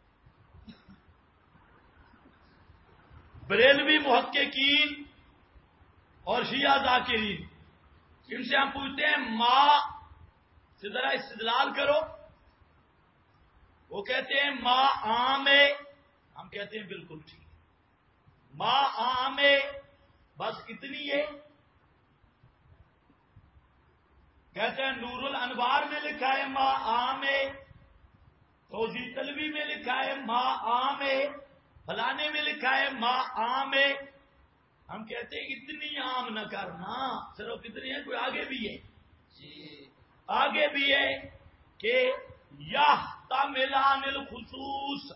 بریلوی محققین اور شیعہ ذاکرین، ان سے ہم پوچھتے ہیں ما سے ذرا استدلال کرو. وہ کہتے ہیں ما عام ہے. ہم کہتے ہیں بالکل ٹھیک، ما عام ہے، بس اتنی ہے. کہتے ہیں نور الانوار میں لکھا ہے ما عام ہے، توضیح طلبی میں لکھا ہے ما عام ہے، فلانے میں لکھا ہے ما عام ہے. ہم کہتے ہیں اتنی عام نہ کرنا، صرف اتنی ہے. کوئی آگے بھی ہے، آگے بھی ہے کہ یحتملان الخصوص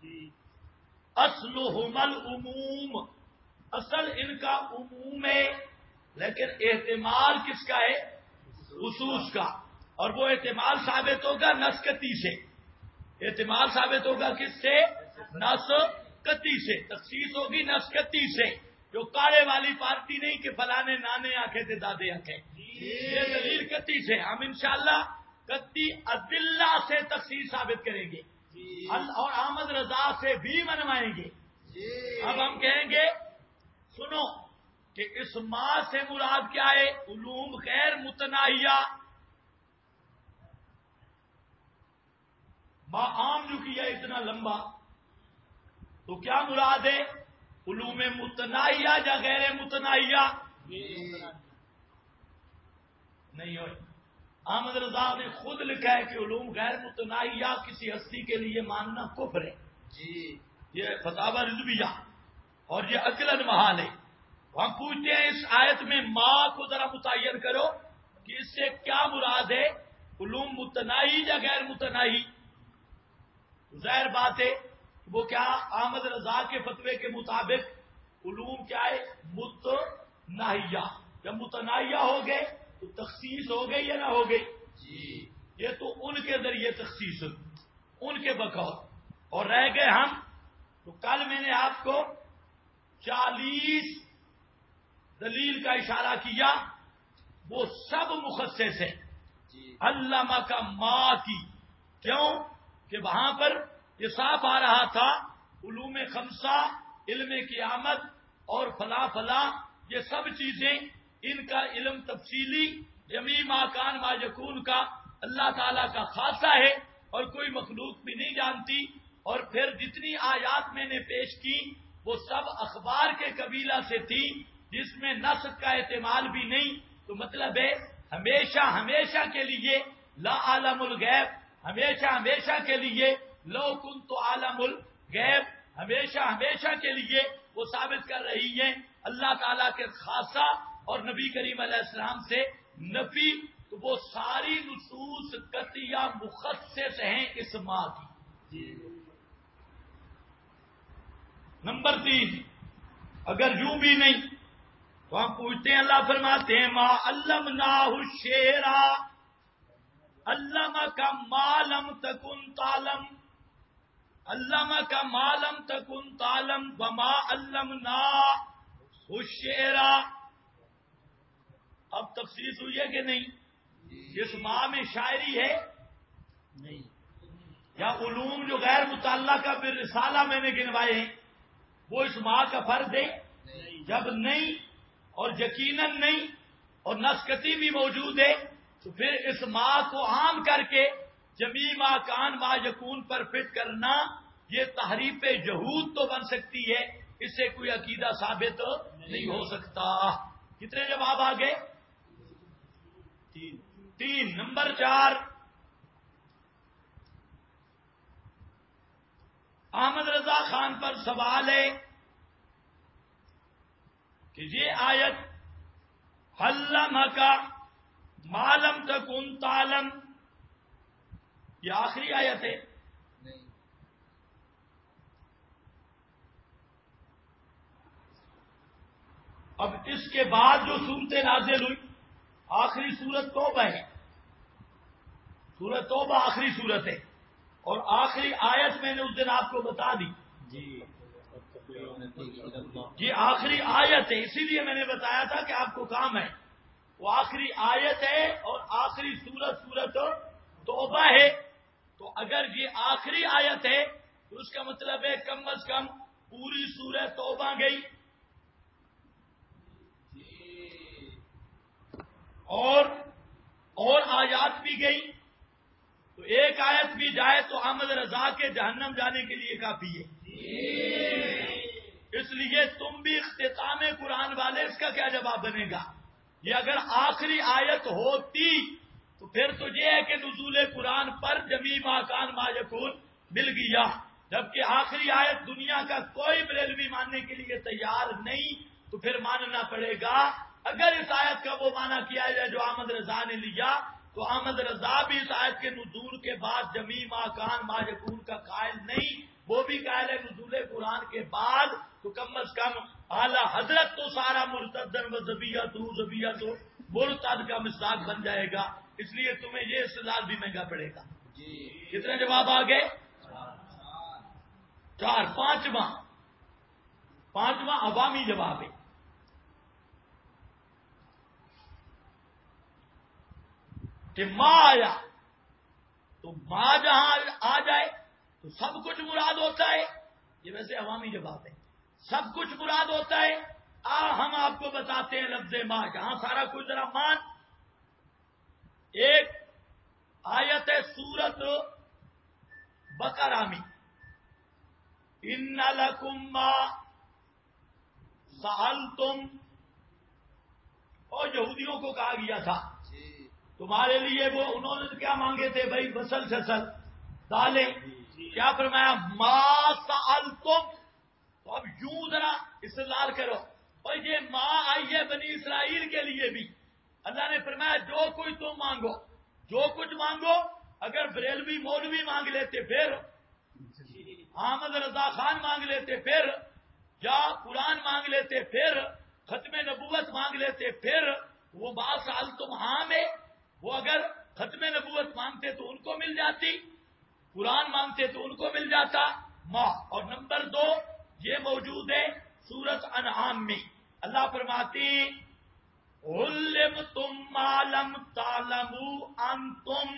اصلهما العموم. اصل ان کا عموم ہے، لیکن احتمال کس کا ہے؟ خصوص کا. اور وہ احتمال ثابت ہوگا نسکتی سے. احتمال ثابت ہوگا کس سے؟ نسکتی سے. تخصیص ہوگی نسکتی سے. جو کاڑے والی پارٹی نہیں کہ فلانے نانے آنکھیں تھے دادے آنکھیں. یہ دلیل کتی سے. ہم انشاءاللہ کتی عدلہ سے تخصیص ثابت کریں گے، اور احمد رضا سے بھی منوائیں گے. اب ہم کہیں گے سنو کہ اس ماں سے مراد کیا ہے؟ علوم غیر متناہیہ. ماں عام جو کیا اتنا لمبا، تو کیا مراد ہے؟ علوم متناہیہ یا غیر متناہیہ؟ نہیں ہوئے. احمد رضا نے خود لکھا ہے کہ علوم غیر متناہیہ کسی ہستی کے لیے ماننا کفر ہے. یہ فتاوی رضویہ اور یہ عقلاً محال ہے. ہم پوچھتے ہیں اس آیت میں ماں کو ذرا متعین کرو کہ اس سے کیا مراد ہے؟ علوم متناہی یا غیر متناہی؟ ظاہر بات ہے وہ کیا احمد رضا کے فتوے کے مطابق علوم کیا ہے؟ متناہیہ. جب متناہیہ ہو گئے تو تخصیص ہو گئی یا نہ ہو گئی؟ یہ تو ان کے ذریعے تخصیص ان کے بقول. اور رہ گئے ہم. تو کل میں نے آپ کو 40 دلیل کا اشارہ کیا، وہ سب مخصص ہے علامہ کا ماں کی. کیوں کہ وہاں پر یہ صاف آ رہا تھا علوم خمسہ، علم قیامت اور فلاں فلاں، یہ سب چیزیں ان کا علم تفصیلی جمیع ما کان ما یکون کا اللہ تعالی کا خاصہ ہے اور کوئی مخلوق بھی نہیں جانتی. اور پھر جتنی آیات میں نے پیش کی وہ سب اخبار کے قبیلہ سے تھی جس میں نسخ کا احتمال بھی نہیں. تو مطلب ہے ہمیشہ ہمیشہ کے لیے لا عالم الغیب، ہمیشہ ہمیشہ کے لیے لو کنت عالم الغیب، ہمیشہ ہمیشہ کے لیے وہ ثابت کر رہی ہیں اللہ تعالیٰ کے خاصہ اور نبی کریم علیہ السلام سے نفی. تو وہ ساری نصوص قطعیہ مخصص ہیں اس ماں کی. نمبر 3، اگر یوں بھی نہیں تو ہم پوچھتے ہیں، اللہ فرماتے ہیں ما علمناہ الشعر علمک ما لم تکن تعلم، علمک ما لم تکن تعلم وما علمناہ الشعر. اب تفصیل ہوئی ہے کہ نہیں؟ اس ماں میں شاعری ہے نہیں، یا علوم جو غیر متعلقہ بالرسالہ میں نے گنوائے ہیں وہ اس ماں کا فرد ہے؟ جب نہیں اور یقیناً نہیں اور نسکتی بھی موجود ہے تو پھر اس ماں کو عام کر کے جمیع ما کان ما یکون پر فٹ کرنا یہ تحریف جہود تو بن سکتی ہے، اس سے کوئی عقیدہ ثابت نہیں ہو سکتا. کتنے جواب آ گئے؟ 3. نمبر 4، احمد رضا خان پر سوال ہے کہ یہ آیت علمک ما لم تکن تعلم یہ آخری آیت ہے؟ اب اس کے بعد جو صورتیں نازل ہوئی، آخری صورت توبہ ہے. سورت توبہ آخری صورت ہے اور آخری آیت میں نے اس دن آپ کو بتا دی. یہ آخری آیت ہے، اسی لیے میں نے بتایا تھا کہ آپ کو کام ہے. وہ آخری آیت ہے اور آخری سورت توبہ ہے. تو اگر یہ آخری آیت ہے تو اس کا مطلب ہے کم از کم پوری سورت توبہ گئی اور آیات بھی گئی. تو ایک آیت بھی جائے تو احمد رضا کے جہنم جانے کے لیے کافی ہے. اس لیے تم بھی اختتام قرآن والے اس کا کیا جواب بنے گا؟ یہ اگر آخری آیت ہوتی تو پھر تو یہ ہے کہ نزول قرآن پر جمیع ما کان ما یکون مل گیا، جبکہ آخری آیت دنیا کا کوئی بریلوی ماننے کے لیے تیار نہیں. تو پھر ماننا پڑے گا اگر اس آیت کا وہ معنی کیا جائے جو احمد رضا نے لیا تو احمد رضا بھی اس آیت کے نزول کے بعد جمیع ما کان ما یکون کا قائل نہیں، وہ بھی قائل ہے نزول قرآن کے بعد. تو کم از کم اعلی حضرت تو سارا مرتدن و زبیہ تو مرتد کا مصداق بن جائے گا. اس لیے تمہیں یہ استدلال بھی مہنگا پڑے گا. کتنے جواب آ گئے؟ 4. پانچواں عوامی جواب ہے کہ ماں آیا تو ماں جہاں آ جائے تو سب کچھ مراد ہوتا ہے. یہ ویسے عوامی جواب ہے. سب کچھ مراد ہوتا ہے ہم آپ کو بتاتے ہیں لفظ ماں، جہاں سارا کچھ ذرا مان. ایک آیت ہے سورت بقرہ میں، ان لکم ما سألتم، اور یہودیوں کو کہا گیا تھا تمہارے لیے وہ انہوں نے کیا مانگے تھے بھائی؟ بسل سسل دالیں. کیا فرمایا؟ ما سألتم. تو اب یوں ذرا استدلال کرو، اور یہ ماں آئی ہے بنی اسرائیل کے لیے بھی. اللہ نے فرمایا جو کچھ تم مانگو، جو کچھ مانگو. اگر بریلوی مولوی مانگ لیتے پھر، احمد رضا خان مانگ لیتے پھر، یا قرآن مانگ لیتے پھر، ختم نبوت مانگ لیتے پھر، وہ بات سال تم ہاں میں، وہ اگر ختم نبوت مانگتے تو ان کو مل جاتی، قرآن مانگتے تو ان کو مل جاتا ماں. اور نمبر 2 یہ موجود ہے سورت انعام میں. اللہ فرماتی علمتم ما لم تعلموا انتم.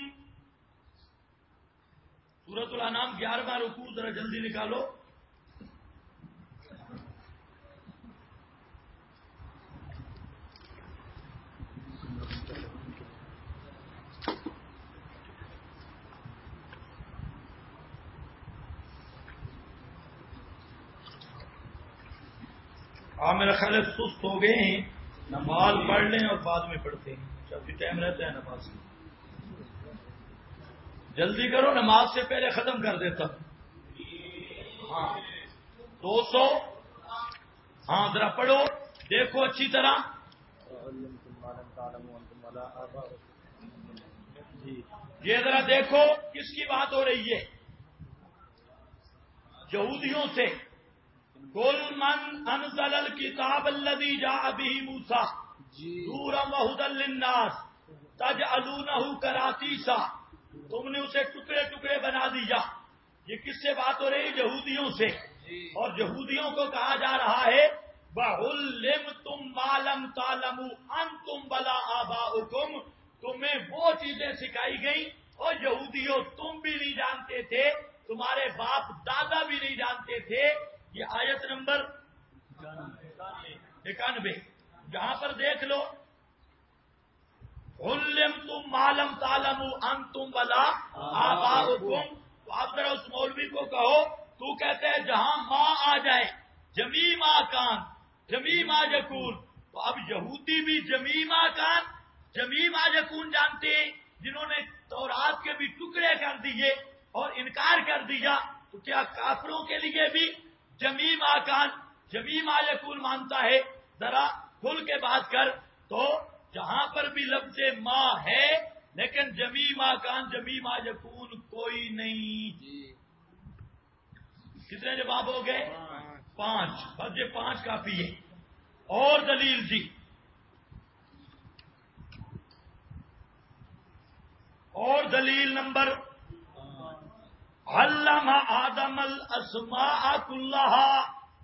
سورت الانعام 11واں رکوع ذرا جلدی نکالو. میرا خیال ہے سست ہو گئے ہیں، نماز پڑھ لیں اور بعد میں پڑھتے ہیں، جب بھی ٹائم رہتا ہے نماز میں. جلدی کرو، نماز سے پہلے ختم کر دیتا ہوں. ہاں 200. ہاں ذرا پڑھو، دیکھو اچھی طرح. یہ ذرا دیکھو کس کی بات ہو رہی ہے؟ یہودیوں سے. قل من انزل الکتاب الذی جاء به موسی نورا وہدی للناس تجعلونہ کراطیسا. تم نے اسے ٹکڑے ٹکڑے بنا دیا. یہ کس سے بات ہو رہی ہے؟ یہودیوں سے. اور یہودیوں کو کہا جا رہا ہے وَعُلِّمْتُمْ مَا لَمْ تَعْلَمُوا أَنْتُمْ وَلَا آبَاؤُكُمْ. تمہیں وہ چیزیں سکھائی گئیں اور یہودیوں تم بھی نہیں جانتے تھے، تمہارے باپ دادا بھی نہیں جانتے تھے. یہ آیت نمبر 91 جہاں پر دیکھ لو عُلِّمْتُمْ مَا لَمْ تَعْلَمُوا أَنْتُمْ وَلَا آبَاؤُكُمْ. تو آپ ذرا اس مولوی کو کہو، تو کہتے ہیں جہاں ماں آ جائے جمی ماں کان جمی ماں یکون. تو اب یہودی بھی جمی ماں کان جمی ماں یکون جانتے ہیں، جنہوں نے تورات کے بھی ٹکڑے کر دیے اور انکار کر دیا. تو کیا کافروں کے لیے بھی جمی ماں کان جمی ماں یکون مانتا ہے؟ ذرا کھل کے بات کر. تو جہاں پر بھی لفظ ماں ہے لیکن جمی ماں کان جمی ماں یکون کوئی نہیں. کتنے جواب ہو گئے؟ 5. بس یہ 5 کافی ہے. اور دلیل جی، اور دلیل نمبر علم آدم الاسماء کلھا.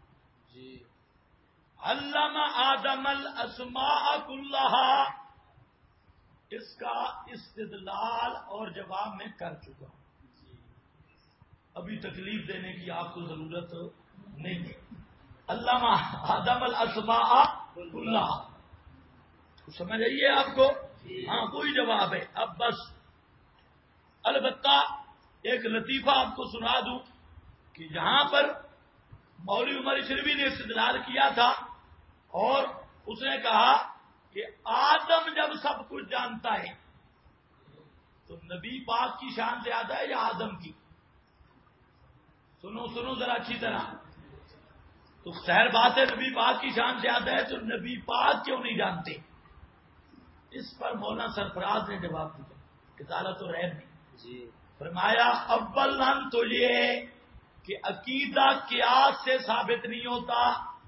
علم آدم الاسماء کلھا. اس کا استدلال اور جواب میں کر چکا ہوں، ابھی تکلیف دینے کی آپ کو ضرورت نہیں ہے. علامہ آدم الاسماء کلھا سمجھ آئیے آپ کو؟ ہاں کوئی جواب ہے. اب بس البتہ ایک لطیفہ آپ کو سنا دوں کہ جہاں پر مولوی عمر شربی نے استدلال کیا تھا اور اس نے کہا کہ آدم جب سب کچھ جانتا ہے تو نبی پاک کی شان زیادہ ہے یا آدم کی؟ سنو سنو ذرا اچھی طرح. تو خیر بات ہے نبی پاک کی شان زیادہ ہے تو نبی پاک کیوں نہیں جانتے؟ اس پر مولانا سرفراز نے جواب دیا کتالت و ریب میں فرمایا اول تو یہ ہے کہ عقیدہ قیاس سے ثابت نہیں ہوتا.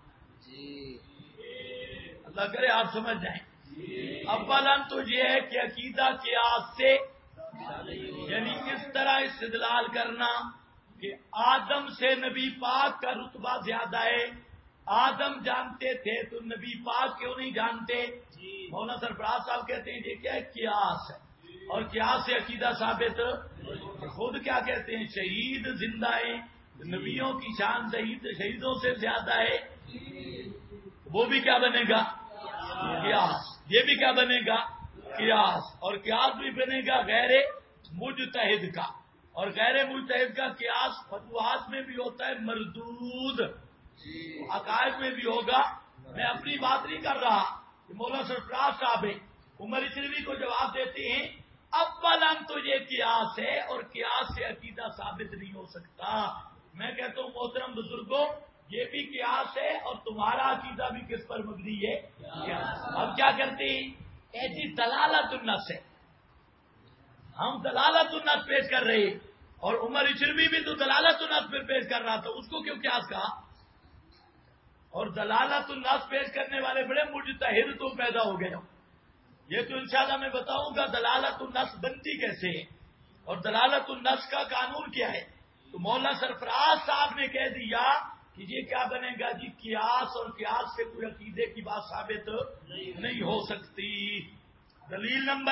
اللہ کرے آپ سمجھ جائیں. اول تو یہ ہے کہ عقیدہ قیاس سے، یعنی اس طرح استدلال کرنا کہ آدم سے نبی پاک کا رتبہ زیادہ ہے. آدم جانتے تھے تو نبی پاک کیوں نہیں جانتے؟ مولانا سرفراز صاحب کہتے ہیں یہ کیا ہے؟ قیاس ہے. اور قیاس سے عقیدہ ثابت. خود کیا کہتے ہیں؟ شہید زندہ ہیں، نبیوں کی شان شہیدوں سے زیادہ ہے. وہ بھی کیا بنے گا؟ قیاس. یہ بھی کیا بنے گا؟ قیاس. اور قیاس بھی بنے گا غیر مجتہد کا. اور غیر مجتہد کا قیاس فتوحات میں بھی ہوتا ہے مردود، عقائد میں بھی ہوگا. میں اپنی بات نہیں کر رہا کہ مولانا سرفراز صاحب عمر رضوی کو جواب دیتے ہیں اولاً تو یہ قیاس ہے اور قیاس سے عقیدہ ثابت نہیں ہو سکتا. میں کہتا ہوں محترم بزرگوں یہ بھی قیاس ہے اور تمہارا عقیدہ بھی کس پر مبنی ہے؟ ہم کیا کرتے ہیں؟ ایسی دلالت النص ہے، ہم دلالت النص پیش کر رہے ہیں. اور عمر رضوی بھی تو دلالت النص پہ پیش کر رہا تھا، اس کو کیوں قیاس کہا؟ اور دلالت النص پیش کرنے والے بڑے مجتہد تو پیدا ہو گئے. یہ تو انشاءاللہ میں بتاؤں گا دلالت النص بنتی کیسے ہے اور دلالت النص کا قانون کیا ہے. تو مولانا سرفراز صاحب نے کہہ دیا کہ یہ کیا بنے گا جی؟ قیاس. اور قیاس سے کوئی عقیدے کی بات ثابت نہیں ہو سکتی. دلیل نمبر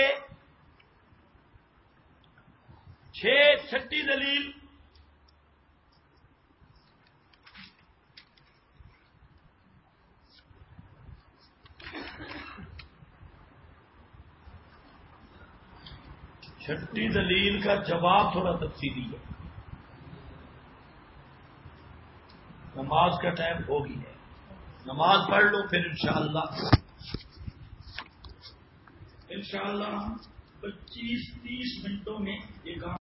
6 دلیل چھٹی دلیل کا جواب تھوڑا تفصیلی ہے. نماز کا ٹائم ہو گئی ہے، نماز پڑھ لو پھر انشاءاللہ 25-30 منٹوں میں یہ کام